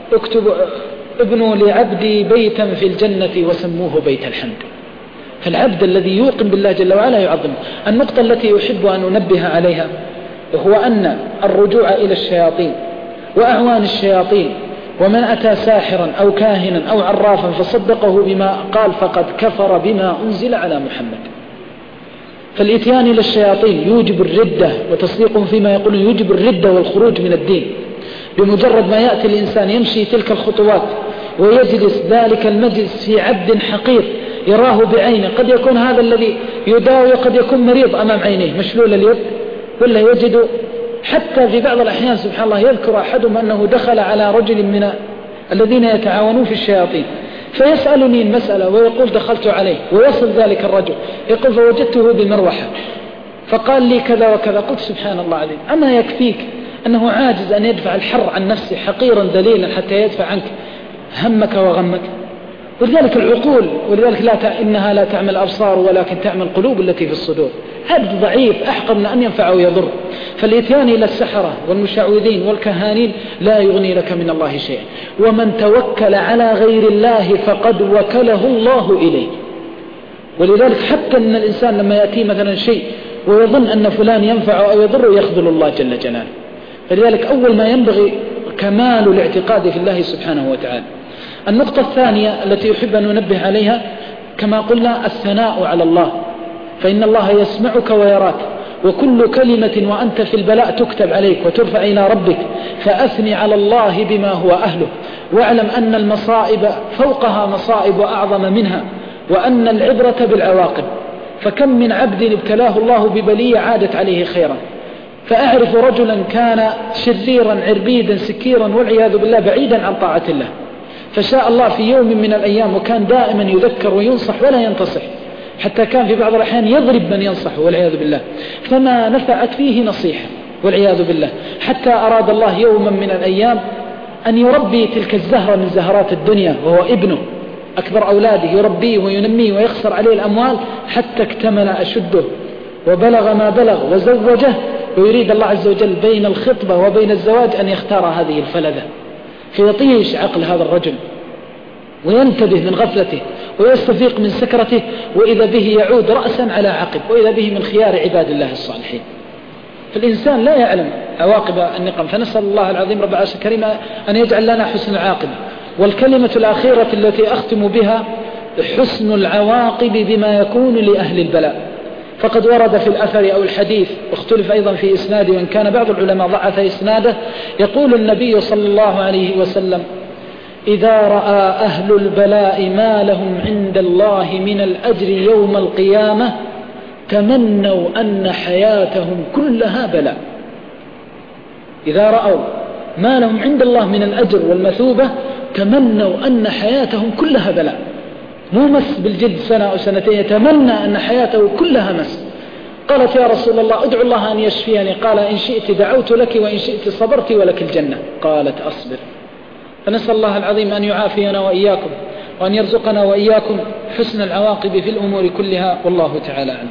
ابنوا لعبدي بيتا في الجنة وسموه بيت الحمد. فالعبد الذي يوقن بالله جل وعلا يعظم. النقطة التي أحب أن أنبه عليها هو أن الرجوع إلى الشياطين وأعوان الشياطين ومن أتى ساحرا أو كاهنا أو عرافا فصدقه بما قال فقد كفر بما أنزل على محمد. فالإتيان إلى الشياطين يوجب الردة، وتصديقهم فيما يقولون يوجب الردة والخروج من الدين. بمجرد ما يأتي الإنسان يمشي تلك الخطوات ويجلس ذلك المجلس في عبد حقير يراه بعينه، قد يكون هذا الذي يداوي قد يكون مريض أمام عينيه مشلول اليد، ولا يجد حتى في بعض الأحيان سبحان الله يذكر أحدهم أنه دخل على رجل من الذين يتعاونون في الشياطين فيسألني المسألة ويقول دخلت عليه، ويصل ذلك الرجل يقول فوجدته بمروحة فقال لي كذا وكذا. قلت سبحان الله عليه، أما يكفيك أنه عاجز أن يدفع الحر عن نفسه حقيرا ذليلا حتى يدفع عنك همك وغمك. ولذلك العقول، ولذلك إنها لا تعمل الأبصار ولكن تعمل القلوب التي في الصدور. عبد ضعيف أحقر من أن ينفع ويضر. فالإتيان إلى السحرة والمشعوذين والكهانين لا يغني لك من الله شيئا. ومن توكل على غير الله فقد وكله الله إليه. ولذلك حتى أن الإنسان لما يأتي مثلا شيء ويظن أن فلان ينفع أو يضر يخذل الله جل جلاله. فلذلك أول ما ينبغي كمال الاعتقاد في الله سبحانه وتعالى. النقطة الثانية التي يحب أن ننبه عليها كما قلنا الثناء على الله، فإن الله يسمعك ويراك، وكل كلمة وأنت في البلاء تكتب عليك وترفع إلى ربك، فأثني على الله بما هو أهله، واعلم أن المصائب فوقها مصائب وأعظم منها، وأن العبرة بالعواقب. فكم من عبد ابتلاه الله ببلية عادت عليه خيرا. فأعرف رجلا كان شريرا عربيدا سكيرا والعياذ بالله بعيدا عن طاعة الله، فشاء الله في يوم من الأيام وكان دائما يذكر وينصح ولا ينتصح، حتى كان في بعض الأحيان يضرب من ينصح والعياذ بالله، فما نفعت فيه نصيحة والعياذ بالله، حتى أراد الله يوما من الأيام أن يربي تلك الزهرة من زهرات الدنيا وهو ابنه أكبر أولاده، يربيه وينميه ويخسر عليه الأموال حتى اكتمل أشده وبلغ ما بلغ وزوجه، ويريد الله عز وجل بين الخطبة وبين الزواج أن يختار هذه الفلذة. فيطيش عقل هذا الرجل وينتبه من غفلته ويستفيق من سكرته، وإذا به يعود رأسا على عقب، وإذا به من خيار عباد الله الصالحين. فالإنسان لا يعلم عواقب النقم، فنسأل الله العظيم رب العرش الكريم أن يجعل لنا حسن العاقبة. والكلمة الأخيرة التي أختم بها حسن العواقب بما يكون لأهل البلاء. فقد ورد في الأثر أو الحديث، واختلف أيضا في إسناده وإن كان بعض العلماء ضعف إسناده، يقول النبي صلى الله عليه وسلم إذا رأى أهل البلاء ما لهم عند الله من الأجر يوم القيامة تمنوا أن حياتهم كلها بلاء. إذا رأوا ما لهم عند الله من الأجر والمثوبة تمنوا أن حياتهم كلها بلاء، مو مس بالجد سنة أو سنتين، يتمنى أن حياته كلها مس. قالت يا رسول الله ادعو الله أن يشفيني، قال إن شئت دعوت لك وإن شئت صبرت ولك الجنة. قالت أصبر. فنسأل الله العظيم أن يعافينا وإياكم وأن يرزقنا وإياكم حسن العواقب في الأمور كلها، والله تعالى أعلم.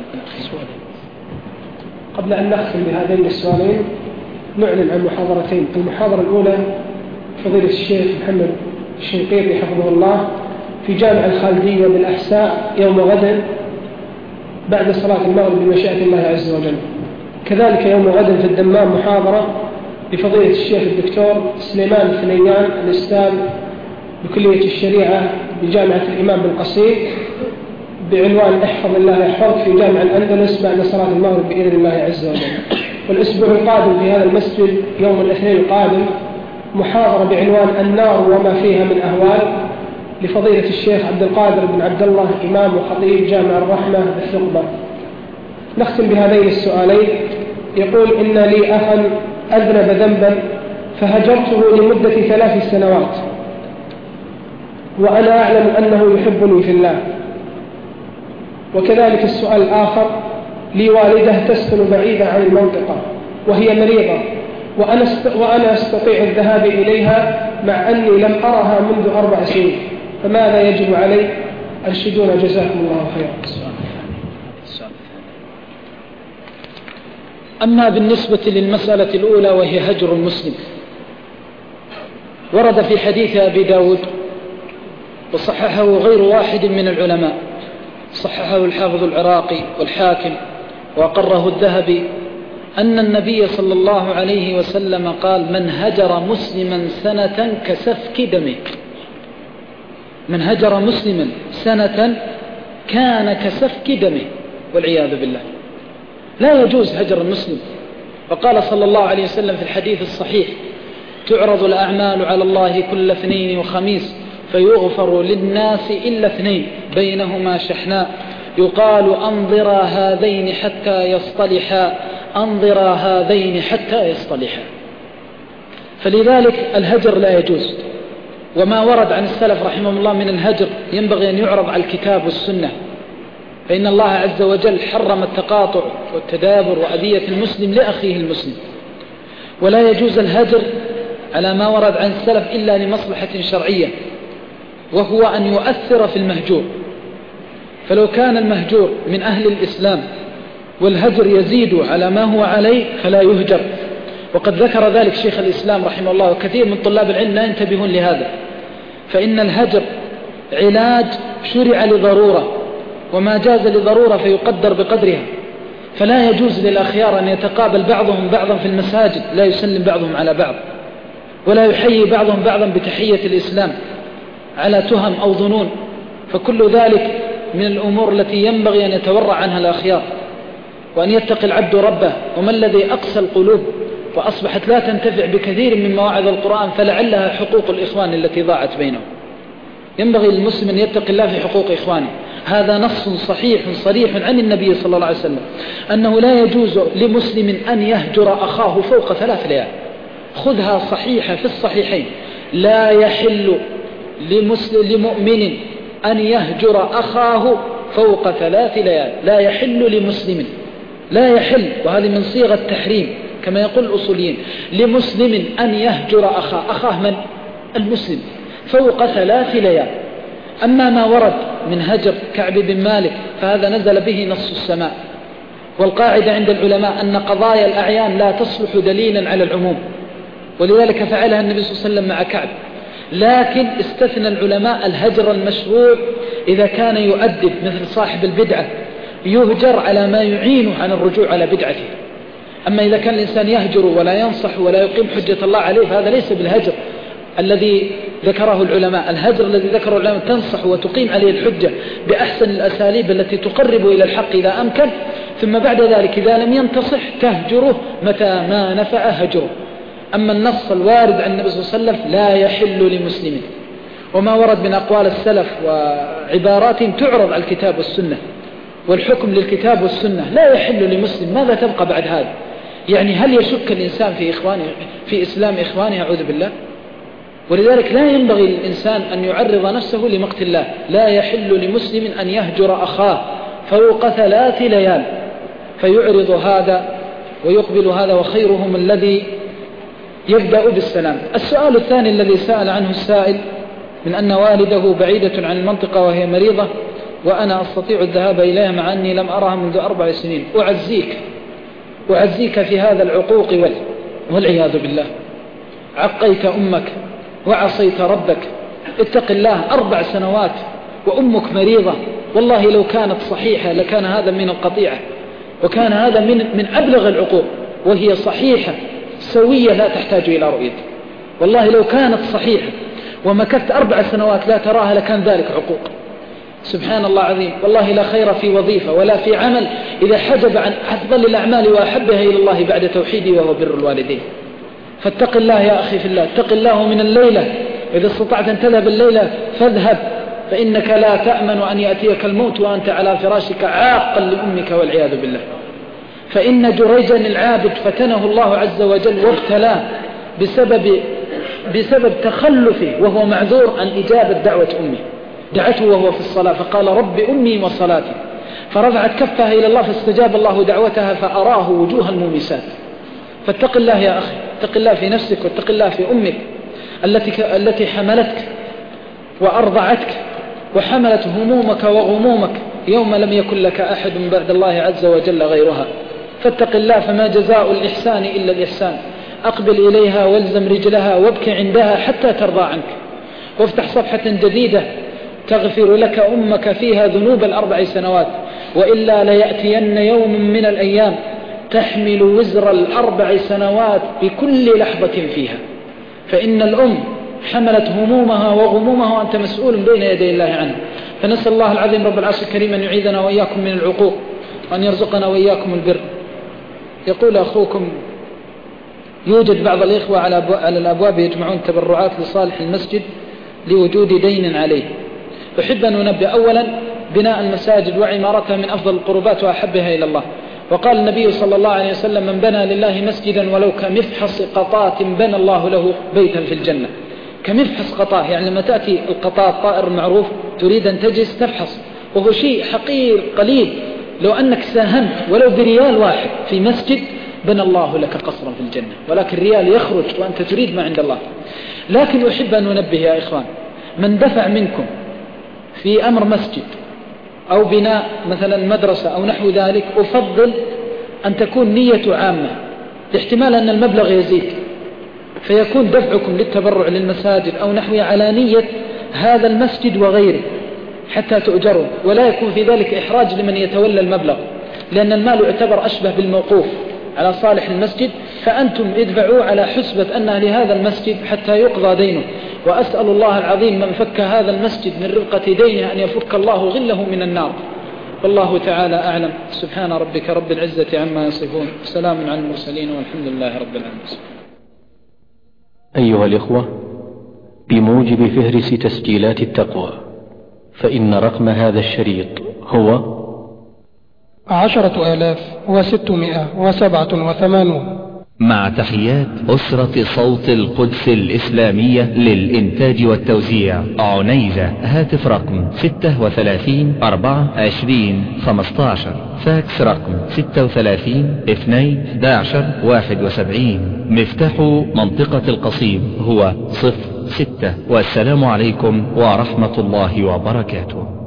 قبل أن نختم بهذين السؤالين نعلن عن محاضرتين. المحاضرة الأولى فضيلة الشيخ محمد الشنقيطي حفظه الله في جامع الخالدية بالأحساء يوم غد بعد صلاة المغرب بمشيئة الله عز وجل. كذلك يوم غد في الدمام محاضرة بفضيلة الشيخ الدكتور سليمان الثنيان الأستاذ بكلية الشريعة بجامعة الإمام بن قصير بعنوان احفظ الله يحفظك في جامع الأندلس بعد صلاة المغرب بإذن الله عز وجل. والأسبوع القادم في هذا المسجد يوم الاثنين القادم محاضرة بعنوان النار وما فيها من أهوال لفضيلة الشيخ عبد القادر بن عبد الله إمام وخطيب جامع الرحمة بالثقبة. نختم بهذين السؤالين. يقول: إن لي أخا أذنب ذنبا فهجرته لمدة 3 سنوات، وأنا أعلم أنه يحبني في الله. وكذلك السؤال الآخر: لي والدة تسكن بعيدة عن المنطقة وهي مريضة، وأنا أستطيع الذهاب إليها مع أني لم أرها منذ 4 سنين، فماذا يجب علي؟ أرشدونا جزاكم الله خيرا. أما بالنسبة للمسألة الأولى وهي هجر المسلم، ورد في حديث أبي داود وصححه غير واحد من العلماء، صححه الحافظ العراقي والحاكم وأقره الذهبي، أن النبي صلى الله عليه وسلم قال: من هجر مسلما سنة كسفك دمه. من هجر مسلما سنة كان كسفك دمه، والعياذ بالله. لا يجوز هجر المسلم. وقال صلى الله عليه وسلم في الحديث الصحيح: تعرض الأعمال على الله كل اثنين وخميس فيغفر للناس إلا 2 بينهما شحناء، يقال: أنظرا هذين حتى يصطلحا، أنظرا هذين حتى يصطلحا. فلذلك الهجر لا يجوز. وما ورد عن السلف رحمهم الله من الهجر ينبغي أن يعرض على الكتاب والسنة، فإن الله عز وجل حرم التقاطع والتدابر وأذية المسلم لأخيه المسلم. ولا يجوز الهجر على ما ورد عن السلف إلا لمصلحة شرعية، وهو أن يؤثر في المهجور. فلو كان المهجور من أهل الإسلام والهجر يزيد على ما هو عليه فلا يهجر. وقد ذكر ذلك شيخ الإسلام رحمه الله، وكثير من طلاب العلم لا ينتبهون لهذا. فإن الهجر علاج شرع لضرورة، وما جاز لضرورة فيقدر بقدرها. فلا يجوز للأخيار أن يتقابل بعضهم بعضا في المساجد، لا يسلم بعضهم على بعض، ولا يحيي بعضهم بعضا بتحية الإسلام على تهم أو ظنون. فكل ذلك من الأمور التي ينبغي أن يتورع عنها الأخيار، وأن يتقي العبد ربه. وما الذي أقسى القلوب وأصبحت لا تنتفع بكثير من مواعظ القرآن، فلعلها حقوق الإخوان التي ضاعت بينهم. ينبغي للمسلم أن يتقي الله في حقوق إخوانه. هذا نص صحيح صريح عن النبي صلى الله عليه وسلم أنه لا يجوز لمسلم أن يهجر أخاه فوق 3 ليال. خذها صحيحة في الصحيحين: لا يحل لمؤمن أن يهجر أخاه فوق 3 ليال. لا يحل لمسلم، لا يحل، وهذه من صيغة التحريم كما يقول الأصوليين، لمسلم أن يهجر أخاه من؟ المسلم، فوق 3 ليال. أما ما ورد من هجر كعب بن مالك فهذا نزل به نص السماء. والقاعدة عند العلماء أن قضايا الأعيان لا تصلح دليلا على العموم، ولذلك فعلها النبي صلى الله عليه وسلم مع كعب. لكن استثنى العلماء الهجر المشروع إذا كان يؤدب، مثل صاحب البدعة يهجر على ما يعينه عن الرجوع على بدعته. أما إذا كان الإنسان يهجر ولا ينصح ولا يقيم حجة الله عليه فهذا ليس بالهجر الذي ذكره العلماء. الهجر الذي ذكره العلماء تنصح وتقيم عليه الحجة بأحسن الأساليب التي تقرب إلى الحق إذا أمكن، ثم بعد ذلك إذا لم ينتصح تهجره متى ما نفع هجره. أما النص الوارد عن النبي صلى الله عليه وسلم لا يحل لمسلم. وما ورد من أقوال السلف وعباراتهم تعرض على الكتاب والسنة، والحكم للكتاب والسنة. لا يحل لمسلم، ماذا تبقى بعد هذا؟ يعني هل يشك الإنسان في إسلام إخوانه؟ أعوذ بالله. ولذلك لا ينبغي للإنسان أن يعرض نفسه لمقت الله. لا يحل لمسلم أن يهجر أخاه فوق 3 ليال، فيعرض هذا ويقبل هذا، وخيرهم الذي يبدأ بالسلام. السؤال الثاني الذي سأل عنه السائل من أن والده بعيدة عن المنطقة وهي مريضة وأنا أستطيع الذهاب إليها مع أني لم أرها منذ 4 سنين. أعزيك في هذا العقوق والعياذ بالله. عقيت أمك وعصيت ربك، اتق الله. 4 سنوات وأمك مريضة، والله لو كانت صحيحة لكان هذا من القطيعة، وكان هذا من أبلغ العقوق. وهي صحيحة سوية لا تحتاج إلى رؤية. والله لو كانت صحيحة ومكثت 4 سنوات لا تراها لكان ذلك عقوق. سبحان الله عظيم. والله لا خير في وظيفة ولا في عمل إذا حجب عن أفضل الأعمال وأحبها إلى الله بعد توحيدي وهو بر الوالدين. فاتق الله يا أخي في الله، اتق الله من الليلة. إذا استطعت أن تذهب الليلة فاذهب فإنك لا تأمن أن يأتيك الموت وأنت على فراشك عاقا لأمك والعياذ بالله. فإن جريجا العابد فتنه الله عز وجل وابتلاه بسبب تخلفه وهو معذور عن إجابة دعوة أمه. دعته وهو في الصلاة فقال رب أمي وصلاتي، فرفعت كفها إلى الله فاستجاب الله دعوتها فأراه وجوه المومسات. فاتق الله يا أخي، اتق الله في نفسك واتق الله في أمك التي حملتك وأرضعتك وحملت همومك وغمومك يوم لم يكن لك أحد بعد الله عز وجل غيرها. فاتق الله، فما جزاء الإحسان إلا الإحسان. أقبل إليها والزم رجلها وابك عندها حتى ترضى عنك، وافتح صفحة جديدة تغفر لك أمك فيها ذنوب 4 سنوات، وإلا ليأتين يوم من الأيام تحمل وزر 4 سنوات بكل لحظة فيها. فإن الأم حملت همومها وغمومها وأنت مسؤول بين يدي الله عنه. فنسأل الله العظيم رب العرش الكريم أن يعيذنا وإياكم من العقوق وأن يرزقنا وإياكم البر. يقول أخوكم يوجد بعض الإخوة على الأبواب يجمعون تبرعات لصالح المسجد لوجود دين عليه. أحب أن ننبه أولا بناء المساجد وعمارتها من أفضل القربات وأحبها إلى الله. وقال النبي صلى الله عليه وسلم من بنى لله مسجدا ولو كمفحص قطاة بنى الله له بيتا في الجنة. كمفحص قطاة يعني لما تأتي القطاة الطائر المعروف تريد أن تجلس تفحص، وهو شيء حقير قليل. لو أنك ساهمت ولو بريال واحد في مسجد بنى الله لك قصرا في الجنة، ولكن الريال يخرج وأنت تريد ما عند الله. لكن أحب أن ننبه يا إخوان، من دفع منكم في أمر مسجد أو بناء مثلا مدرسة أو نحو ذلك، أفضل أن تكون نية عامة، احتمال أن المبلغ يزيد فيكون دفعكم للتبرع للمساجد أو نحوها على نية هذا المسجد وغيره حتى تؤجروا، ولا يكون في ذلك إحراج لمن يتولى المبلغ، لأن المال يعتبر أشبه بالموقوف على صالح المسجد، فأنتم ادفعوا على حسبة أنها لهذا المسجد حتى يقضى دينه. وأسأل الله العظيم من فك هذا المسجد من رقة دينه أن يفك الله غله من النار. والله تعالى أعلم. سبحان ربك رب العزة عما يصفون، سلام على المرسلين والحمد لله رب العالمين. أيها الإخوة، بموجب فهرس تسجيلات التقوى فإن رقم هذا الشريط هو 10,687. مع تحيات أسرة صوت القدس الإسلامية للإنتاج والتوزيع عنيزة. هاتف رقم 36-4-20-15. فاكس رقم 36-2-11-71. مفتاح منطقة القصيم هو 06. والسلام عليكم ورحمة الله وبركاته.